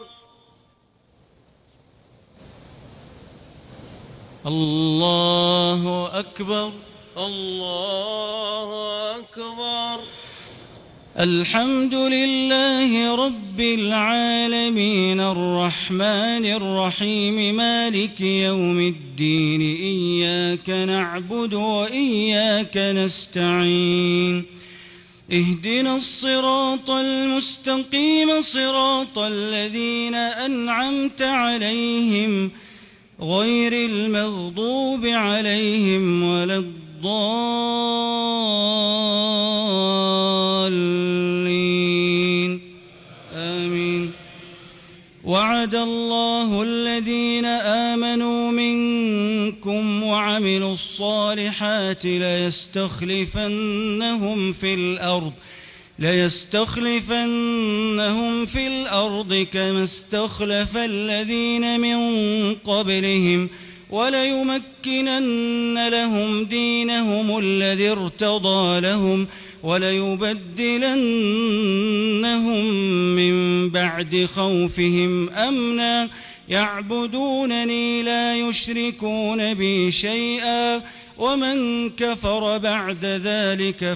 الله أكبر. الله أكبر. الحمد لله رب العالمين الرحمن الرحيم مالك يوم الدين إياك نعبد وإياك نستعين اهدنا الصراط المستقيم صراط الذين أنعمت عليهم غير المغضوب عليهم ولا الضالين آمين. وعد الله الذين آمنوا منكم وعملوا الصالحات ليستخلفنهم في الأرض ليستخلفنهم في الأرض كما استخلف الذين من قبلهم وليمكنن لهم دينهم الذي ارتضى لهم وليبدلنهم من بعد خوفهم أمنا يعبدونني لا يشركون بي شيئا ومن كفر بعد ذلك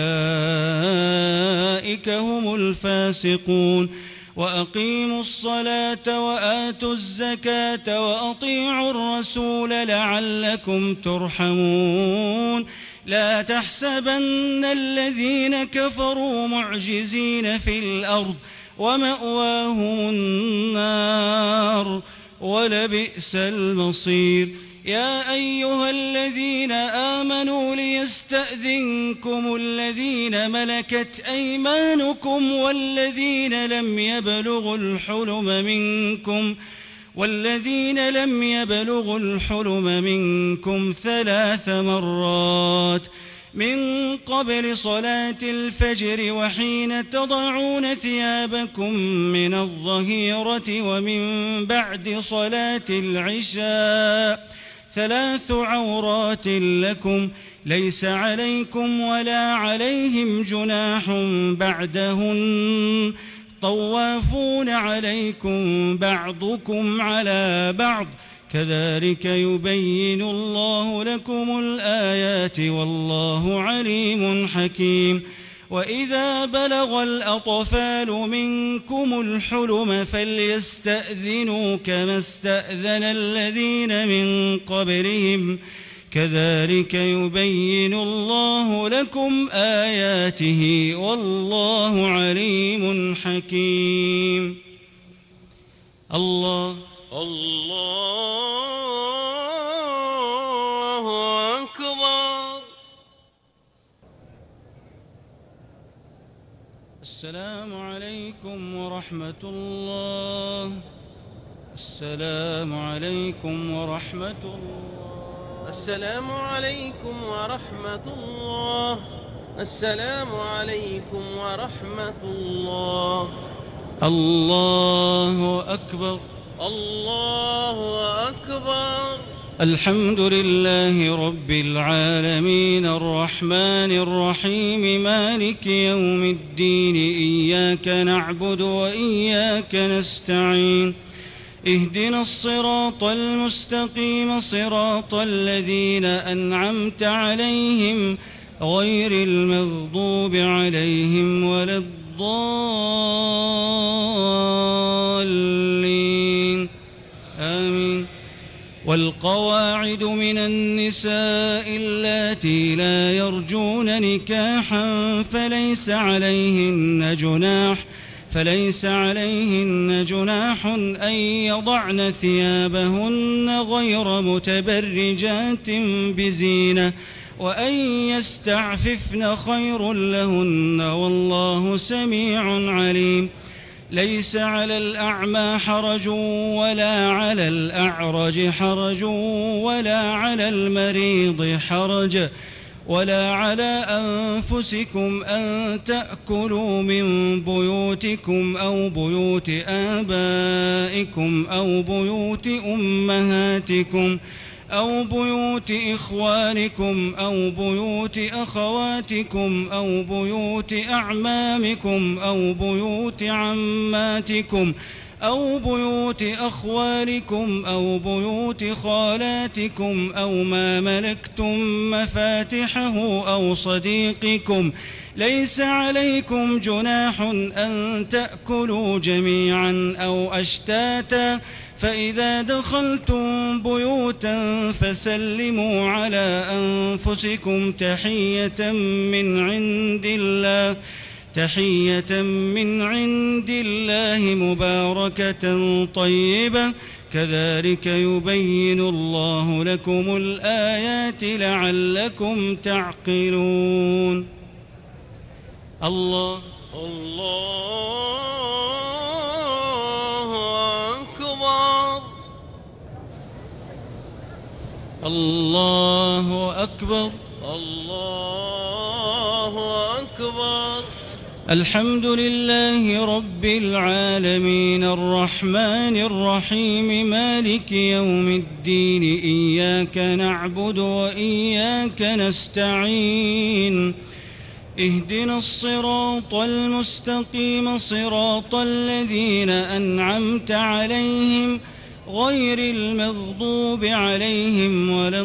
فأولئك هم الفاسقون. وأقيموا الصلاة وآتوا الزكاة وأطيعوا الرسول لعلكم ترحمون. لا تحسبن الذين كفروا معجزين في الأرض ومأواهم النار ولبئس المصير. يا أيها الذين آمنوا ليستأذنكم الذين ملكت أيمانكم والذين لم يبلغوا الحلم منكم والذين لم يبلغوا الحلم منكم ثلاث مرات من قبل صلاة الفجر وحين تضعون ثيابكم من الظهيرة ومن بعد صلاة العشاء ثلاث عورات لكم ليس عليكم ولا عليهم جناح بعدهن طوافون عليكم بعضكم على بعض كذلك يبين الله لكم الآيات والله عليم حكيم. وإذا بلغ الأطفال منكم الحلم فليستأذنوا كما استأذن الذين من قبلهم كذلك يبين الله لكم آياته والله عليم حكيم. الله الله أكبر. السلام عليكم ورحمة الله. السلام عليكم ورحمة الله. السلام عليكم ورحمة الله. السلام عليكم ورحمة الله. الله أكبر. الله أكبر. الحمد لله رب العالمين الرحمن الرحيم مالك يوم الدين إياك نعبد وإياك نستعين اهدنا الصراط المستقيم صراط الذين أنعمت عليهم غير المغضوب عليهم ولا الضالين آمين. والقواعد من النساء اللاتي لا يرجون نكاحا فليس عليهن جناح فليس عليهن جناح أن يضعن ثيابهن غير متبرجات بزينة وأن يستعففن خير لهن والله سميع عليم. ليس على الأعمى حرج ولا على الأعرج حرج ولا على المريض حرج ولا على أنفسكم أن تأكلوا من بيوتكم أو بيوت آبائكم أو بيوت أمهاتكم أو بيوت إخوانكم أو بيوت أخواتكم أو بيوت أعمامكم أو بيوت عماتكم أو بيوت أخوالكم أو بيوت خالاتكم أو ما ملكتم مفاتحه أو صديقكم. ليس عليكم جناح أن تأكلوا جميعا أو أشتاتا، فإذا دخلتم بيوتا فسلموا على أنفسكم تحية من عند الله تحية من عند الله مباركة طيبة، كذلك يبين الله لكم الآيات لعلكم تعقلون. الله الله أكبر. الله أكبر. الله أكبر. الحمد لله رب العالمين الرحمن الرحيم مالك يوم الدين، إياك نعبد وإياك نستعين، اهدنا الصراط المستقيم صراط الذين أنعمت عليهم غير المغضوب عليهم ولا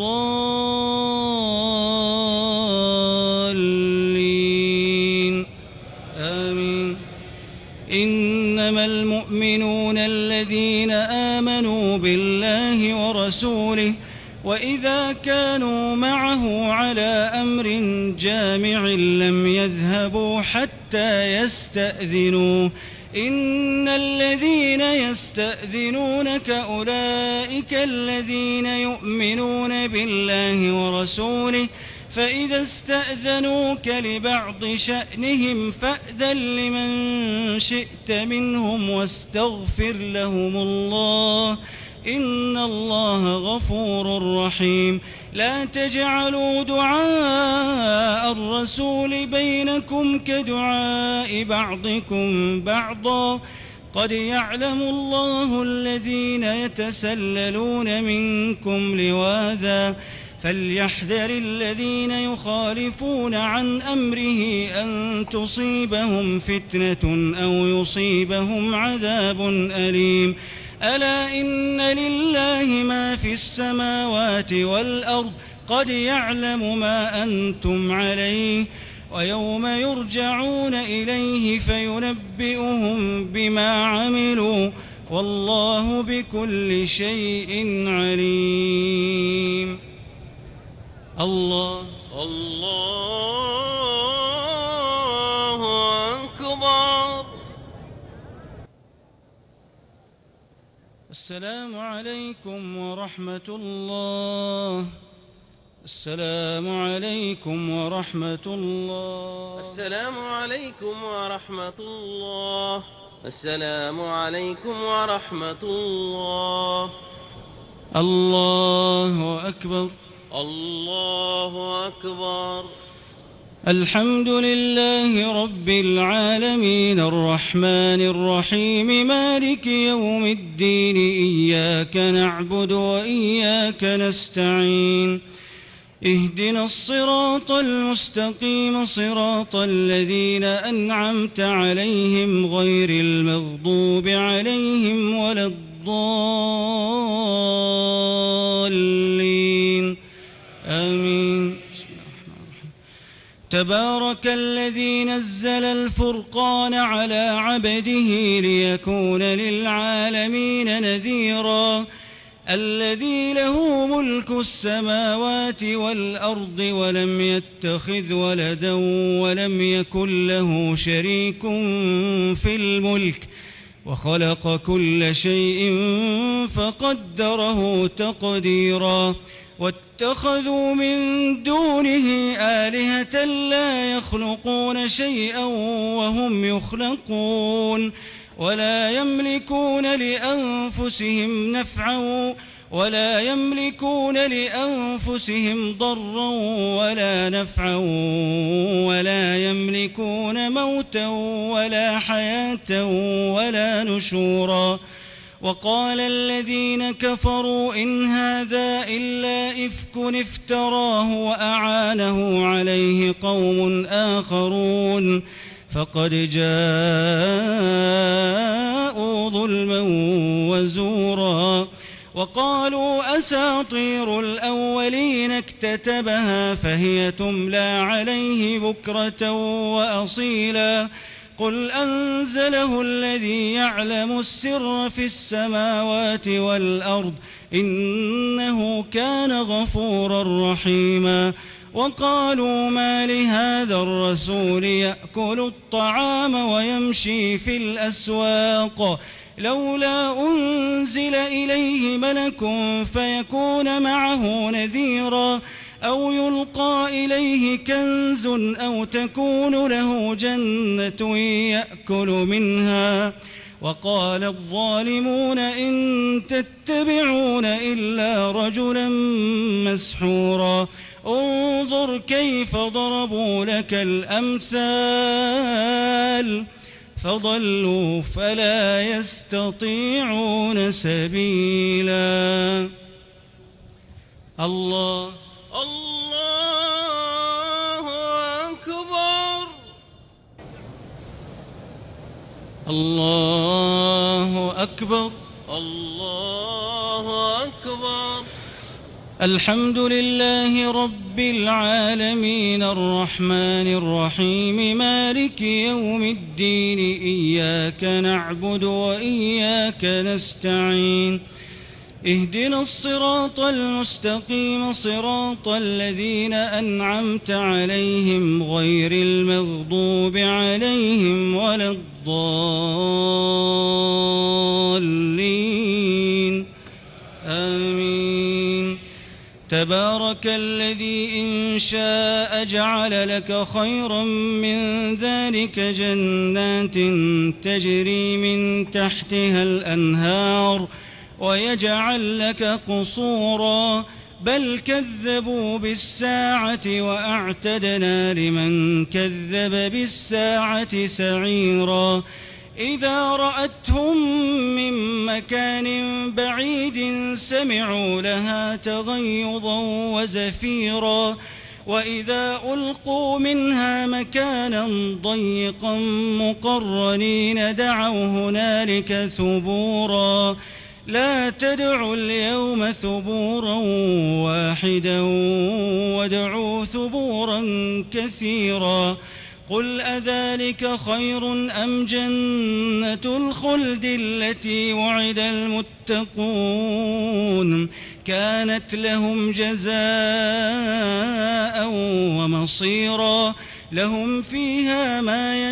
الضالين آمين. إنما المؤمنون الذين آمنوا بالله ورسوله وإذا كانوا معه على أمر جامع لم يذهبوا حتى يستأذنوه، إن الذين يستأذنونك أولئك الذين يؤمنون بالله ورسوله، فإذا استأذنوك لبعض شأنهم فأذن لمن شئت منهم واستغفر لهم الله، إن الله غفور رحيم. لا تجعلوا دعاء الرسول بينكم كدعاء بعضكم بعضا، قد يعلم الله الذين يتسللون منكم لواذا، فليحذر الذين يخالفون عن أمره أن تصيبهم فتنة أو يصيبهم عذاب أليم. ألا إن لله ما في السماوات والأرض، قد يعلم ما أنتم عليه، ويوم يرجعون إليه فينبئهم بما عملوا، والله بكل شيء عليم. الله الله أكبر. السلام عليكم ورحمة الله. السلام عليكم ورحمة الله. السلام عليكم ورحمة الله. السلام عليكم ورحمة الله. الله أكبر. الله أكبر. الحمد لله رب العالمين الرحمن الرحيم مالك يوم الدين، إياك نعبد وإياك نستعين، اهدنا الصراط المستقيم صراط الذين أنعمت عليهم غير المغضوب عليهم ولا الضالين آمين. تبارك الذي نزل الفرقان على عبده ليكون للعالمين نذيرا، الذي له ملك السماوات والأرض ولم يتخذ ولدا ولم يكن له شريك في الملك وخلق كل شيء فقدره تقديرا واتخذوا من دونه آلهة لا يخلقون شيئا وهم يخلقون ولا يملكون لأنفسهم نفعا ولا يملكون لأنفسهم ضرا ولا نفعا ولا يملكون موتا ولا حياة ولا نشورا وقال الذين كفروا إن هذا إلا إفك افتراه وأعانه عليه قوم آخرون فقد جاءوا ظلما وزورا وقالوا أساطير الأولين اكتتبها فهي تملى عليه بكرة وأصيلا قل أنزله الذي يعلم السر في السماوات والأرض إنه كان غفورا رحيما وقالوا ما لهذا الرسول يأكل الطعام ويمشي في الأسواق لولا أنزل إليه ملك فيكون معه نذيرا أو يلقى إليه كنز أو تكون له جنة يأكل منها وقال الظالمون إن تتبعون إلا رجلا مسحورا انظر كيف ضربوا لك الأمثال فضلوا فلا يستطيعون سبيلا الله الله أكبر الله أكبر الله أكبر الحمد لله رب العالمين الرحمن الرحيم مالك يوم الدين إياك نعبد وإياك نستعين اهدنا الصراط المستقيم صراط الذين أنعمت عليهم غير المغضوب عليهم ولا الضالين آمين تبارك الذي إن شاء جعل لك خيرا من ذلك جنات تجري من تحتها الأنهار ويجعل لك قصورا بل كذبوا بالساعة وأعتدنا لمن كذب بالساعة سعيرا إذا رأتهم من مكان بعيد سمعوا لها تغيظا وزفيرا وإذا ألقوا منها مكانا ضيقا مقرنين دعوا هنالك ثبورا لا تدعوا اليوم ثبورا واحدا وادعوا ثبورا كثيرا قل أذلك خير أم جنة الخلد التي وعد المتقون كانت لهم جزاء ومصيرا لهم فيها ما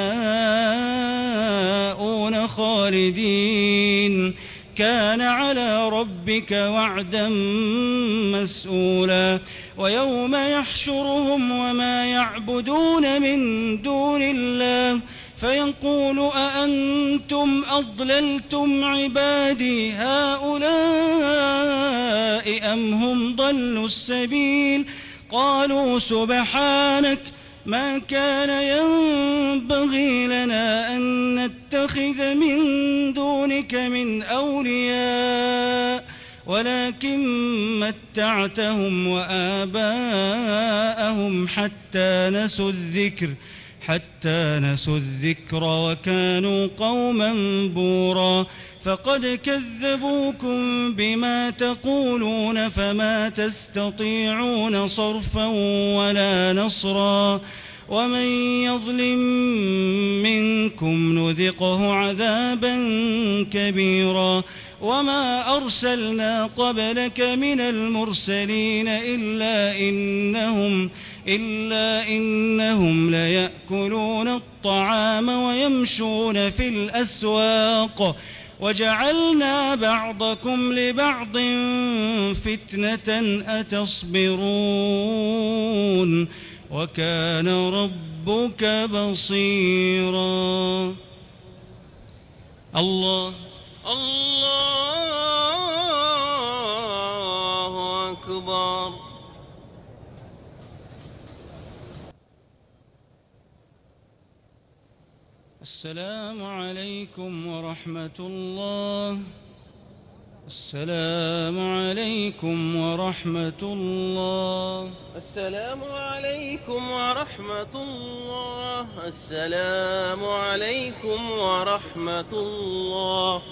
يشاءون خالدين كان على ربك وعدا مسؤولا ويوم يحشرهم وما يعبدون من دون الله فيقول أأنتم أضللتم عبادي هؤلاء أم هم ضلوا السبيل قالوا سبحانك ما كان ينبغي لنا أن نتخذ من دونك من أولياء ولكن متعتهم وآباءهم حتى نسوا الذكر حتى نسوا الذكر وكانوا قوما بورا فقد كذبوكم بما تقولون فما تستطيعون صرفا ولا نصرا ومن يظلم منكم نذقه عذابا كبيرا وما أرسلنا قبلك من المرسلين إلا إنهم إلا إنهم ليأكلون الطعام ويمشون في الأسواق وجعلنا بعضكم لبعض فتنة أتصبرون وكان ربك بصيرا. الله الله أكبر. السلام عليكم ورحمة الله. السلام عليكم ورحمة الله. السلام عليكم ورحمة الله. السلام عليكم ورحمة الله.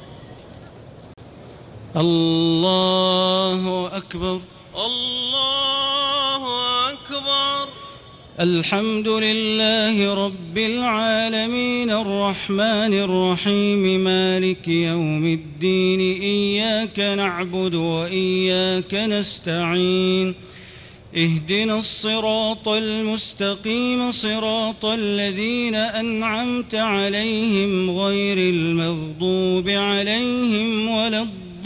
الله أكبر. الله أكبر. الحمد لله رب العالمين الرحمن الرحيم مالك يوم الدين إياك نعبد وإياك نستعين اهدنا الصراط المستقيم صراط الذين أنعمت عليهم غير المغضوب عليهم ولا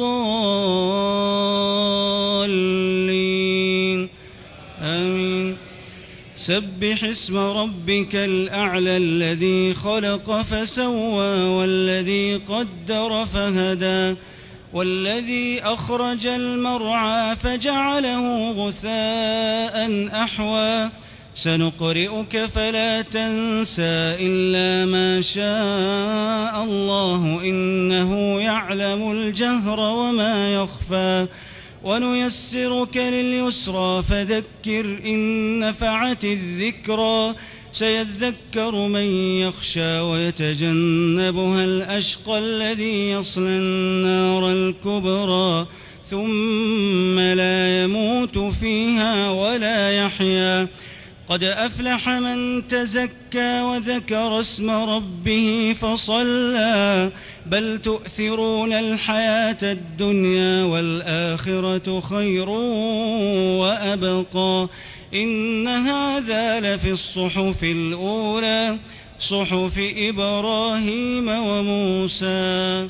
الضالين آمين. سبح اسم ربك الأعلى الذي خلق فسوى والذي قدر فهدى والذي أخرج المرعى فجعله غثاء أحوى سنقرئك فلا تنسى إلا ما شاء الله إنه يعلم الجهر وما يخفى ونيسرك لليسرى فذكر إن نفعت الذكرى سيذكر من يخشى ويتجنبها الأشقى الذي يصلى النار الكبرى ثم لا يموت فيها ولا يحيا قد أفلح من تزكى وذكر اسم ربه فصلى بل تؤثرون الحياة الدنيا والآخرة خير وأبقى إن هذا لفي الصحف الأولى صحف إبراهيم وموسى.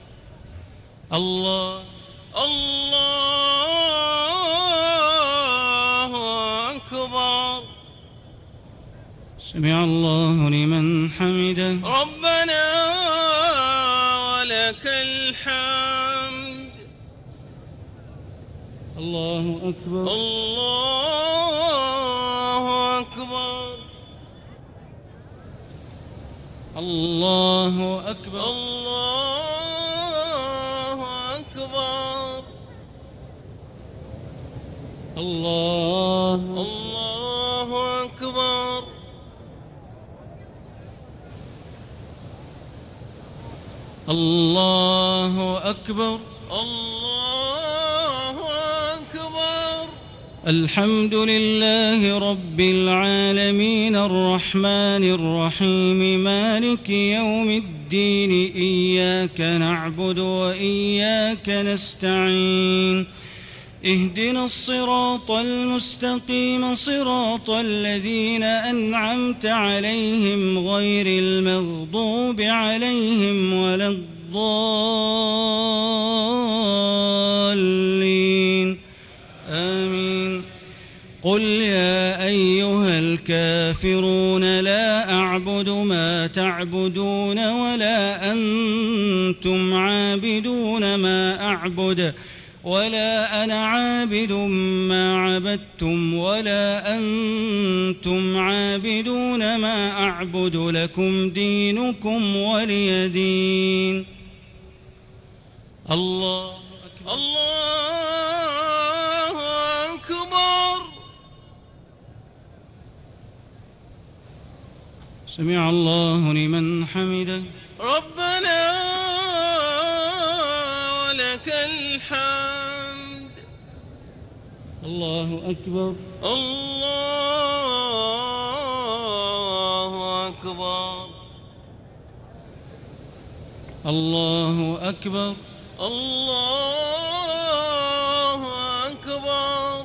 الله الله أكبر. سمع الله لمن حمده. ربنا ولك الحمد. الله أكبر. الله أكبر. الله أكبر. الله أكبر. الله الله أكبر. الله أكبر. الله أكبر. الحمد لله رب العالمين الرحمن الرحيم مالك يوم الدين إياك نعبد وإياك نستعين اهدنا الصراط المستقيم صراط الذين أنعمت عليهم غير المغضوب عليهم ولا الضالين آمين. قل يا أيها الكافرون لا أعبد ما تعبدون ولا أنتم عابدون ما أعبد ولا أنا عابد ما عبدتم ولا أنتم عابدون ما أعبد لكم دينكم ولي دين. الله أكبر. الله أكبر. سمع الله لمن حمده. ربنا ولك الحمد. الله أكبر. الله أكبر. الله أكبر. الله أكبر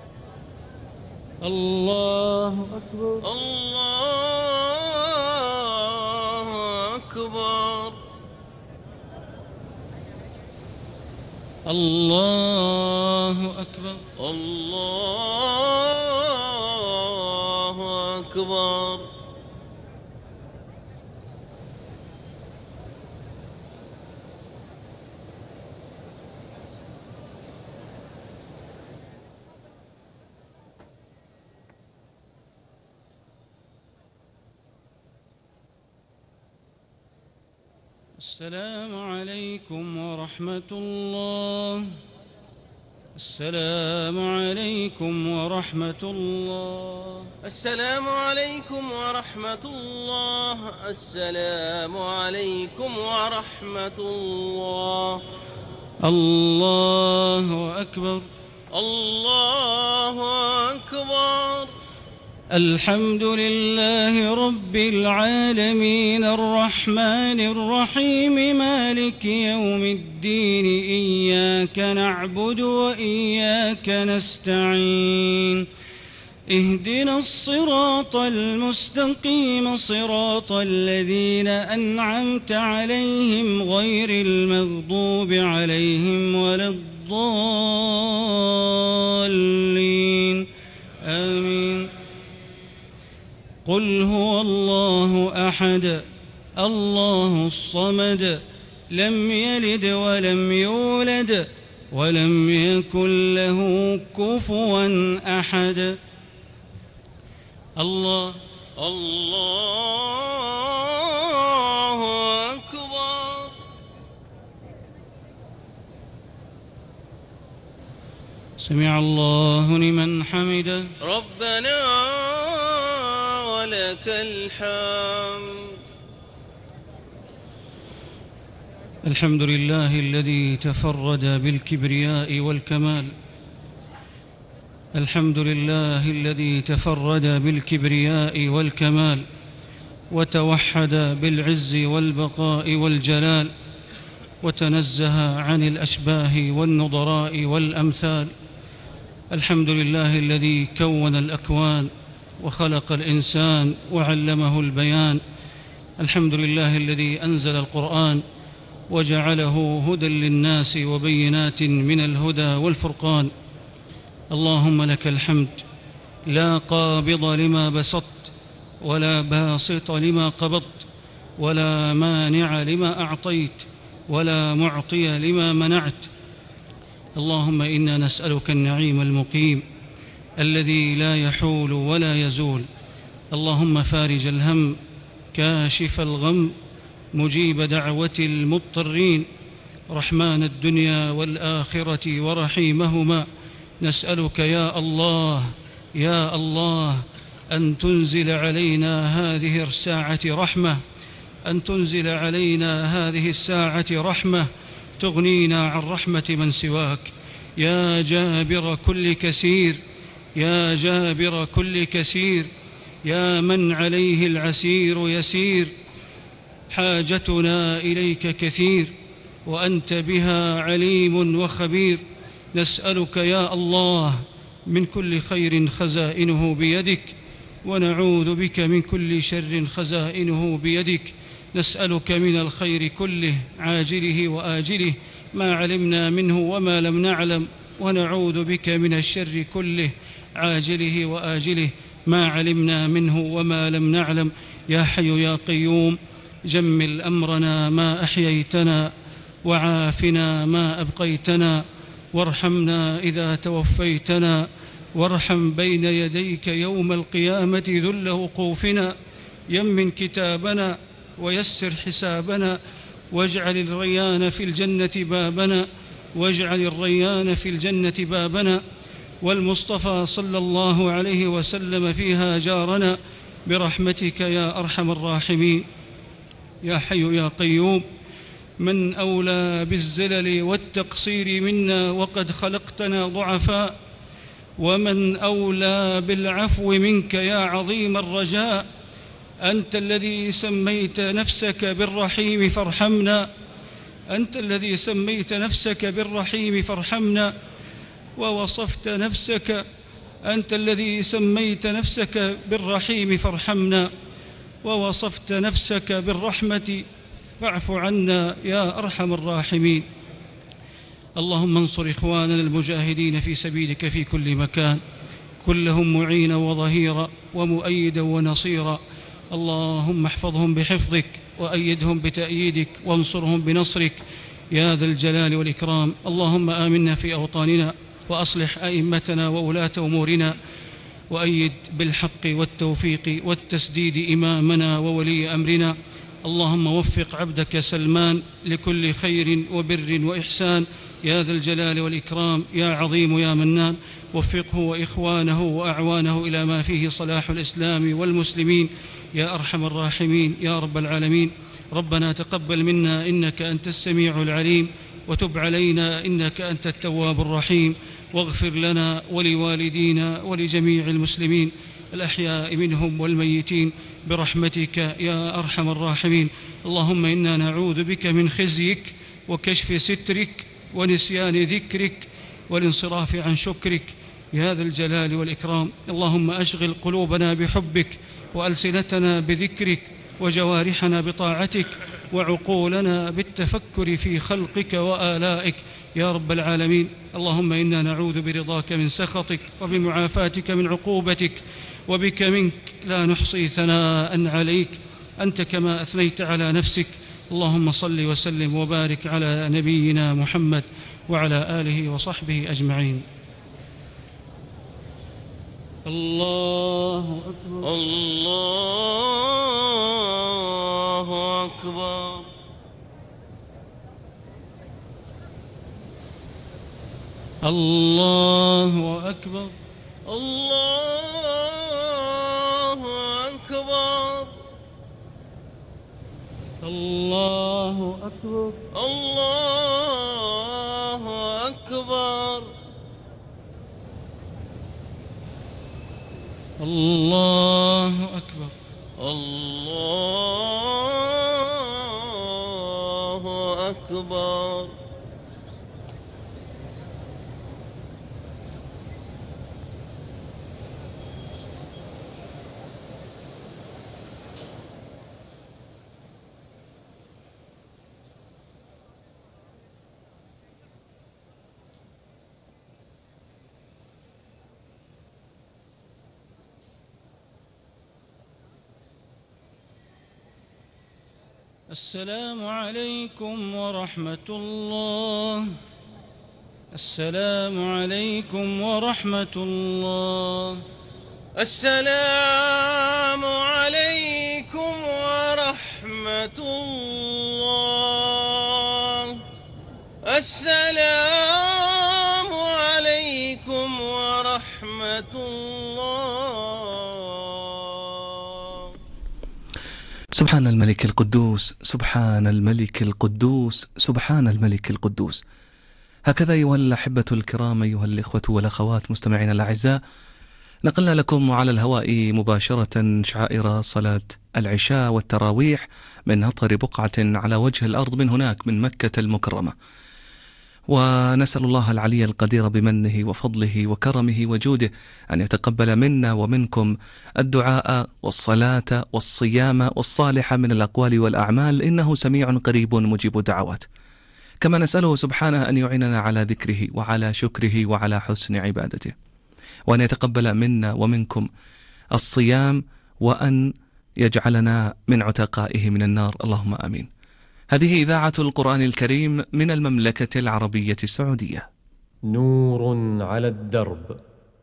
الله أكبر الله أكبر الله أكبر الله أكبر السلام عليكم ورحمة الله. السلام عليكم ورحمة الله. السلام عليكم ورحمة الله. السلام عليكم ورحمة الله. الله أكبر الله أكبر. الحمد لله رب العالمين الرحمن الرحيم مالك يوم الدين إياك نعبد وإياك نستعين اهدنا الصراط المستقيم صراط الذين أنعمت عليهم غير المغضوب عليهم ولا الضالين آمين. قل هو الله أحد الله الصمد لم يلد ولم يولد ولم يكن له كفوا أحد. الله الله أكبر. سمع الله لمن حمده. ربنا ولك الحمد. الحمد لله الذي تفرد بالكبرياء والكمال. الحمد لله الذي تفرد بالكبرياء والكمال وتوحد بالعز والبقاء والجلال وتنزه عن الأشباه والنظراء والأمثال. الحمد لله الذي كون الأكوان وخلق الإنسان وعلمه البيان. الحمد لله الذي أنزل القرآن وجعله هدى للناس وبينات من الهدى والفرقان. اللهم لك الحمد لا قابض لما بسطت ولا باسط لما قبضت ولا مانع لما أعطيت ولا معطي لما منعت. اللهم إنا نسألك النعيم المقيم الذي لا يحول ولا يزول. اللهم فارج الهم كاشف الغم مجيب دعوة المضطرين رحمن الدنيا والآخرة ورحيمهما. نسألك يا الله يا الله أن تنزل علينا هذه الساعة رحمة أن تنزل علينا هذه الساعة رحمة تغنينا عن رحمة من سواك. يا جابر كل كسير يا جابر كل كسير يا من عليه العسير يسير. حاجتنا إليك كثير وأنت بها عليم وخبير. نسألك يا الله من كل خير خزائنه بيدك ونعوذ بك من كل شر خزائنه بيدك. نسألك من الخير كله عاجله وآجله ما علمنا منه وما لم نعلم ونعوذ بك من الشر كله عاجله وآجله ما علمنا منه وما لم نعلم. يا حي يا قيوم جمل أمرنا ما أحييتنا وعافنا ما أبقيتنا وارحمنا إذا توفيتنا وارحم بين يديك يوم القيامة ذل وقوفنا. يمن كتابنا ويسر حسابنا واجعل الريان في الجنة بابنا واجعل الريان في الجنة بابنا والمصطفى صلى الله عليه وسلم فيها جارنا برحمتك يا أرحم الراحمين. يا حي يا قيوم من أولى بالزلل والتقصير منا وقد خلقتنا ضعفاء ومن أولى بالعفو منك يا عظيم الرجاء. أنت الذي سميت نفسك بالرحيم فارحمنا أنت الذي سميت نفسك بالرحيم فارحمنا، ووصفت نفسك أنت الذي سميت نفسك بالرحيم فارحمنا، ووصفت نفسك بالرحمة فاعف عنا يا أرحم الراحمين. اللهم انصر إخواننا المجاهدين في سبيلك في كل مكان، كلهم معينا وظهيرا ومؤيدا ونصيرا. اللهم احفظهم بحفظك وأيدهم بتأييدك وانصرهم بنصرك يا ذا الجلال والإكرام. اللهم آمنا في أوطاننا وأصلح أئمتنا وولاة أمورنا، وأيد بالحق والتوفيق والتسديد إمامنا وولي أمرنا. اللهم وفق عبدك سلمان لكل خير وبر وإحسان يا ذا الجلال والإكرام يا عظيم يا منان. وفقه وإخوانه وأعوانه إلى ما فيه صلاح الإسلام والمسلمين يا أرحم الراحمين يا رب العالمين. ربنا تقبل منا إنك أنت السميع العليم، وتب علينا إنك أنت التواب الرحيم، واغفر لنا ولوالدينا ولجميع المسلمين الأحياء منهم والميتين برحمتك يا أرحم الراحمين. اللهم إنا نعوذ بك من خزيك وكشف سترك ونسيان ذكرك والانصراف عن شكرك يا ذا الجلال والإكرام. اللهم أشغل قلوبنا بحبك وألسنتنا بذكرك وجوارحنا بطاعتك وعقولنا بالتفكر في خلقك وآلائك يا رب العالمين. اللهم إنا نعوذ برضاك من سخطك وبمعافاتك من عقوبتك، وبك منك لا نحصي ثناء عليك أنت كما أثنيت على نفسك. اللهم صل وسلم وبارك على نبينا محمد وعلى آله وصحبه أجمعين. الله أكبر الله أكبر الله أكبر الله أكبر الله أكبر الله أكبر الله أكبر الله أكبر. السلام عليكم ورحمة الله. السلام عليكم ورحمة الله. السلام عليكم ورحمة الله. السلام عليكم ورحمة الله. سبحان الملك القدوس، سبحان الملك القدوس، سبحان الملك القدوس. هكذا أيها الأحبة الكرام، أيها الإخوة والأخوات مستمعينا الأعزاء، نقلنا لكم على الهواء مباشرة شعائر صلاة العشاء والتراويح من أطهر بقعة على وجه الأرض من هناك من مكة المكرمة، ونسأل الله العلي القدير بمنه وفضله وكرمه وجوده أن يتقبل منا ومنكم الدعاء والصلاة والصيام والصالحة من الأقوال والأعمال، إنه سميع قريب مجيب الدعوات. كما نسأله سبحانه أن يعيننا على ذكره وعلى شكره وعلى حسن عبادته، وأن يتقبل منا ومنكم الصيام، وأن يجعلنا من عتقائه من النار، اللهم آمين. هذه إذاعة القرآن الكريم من المملكة العربية السعودية. نور على الدرب.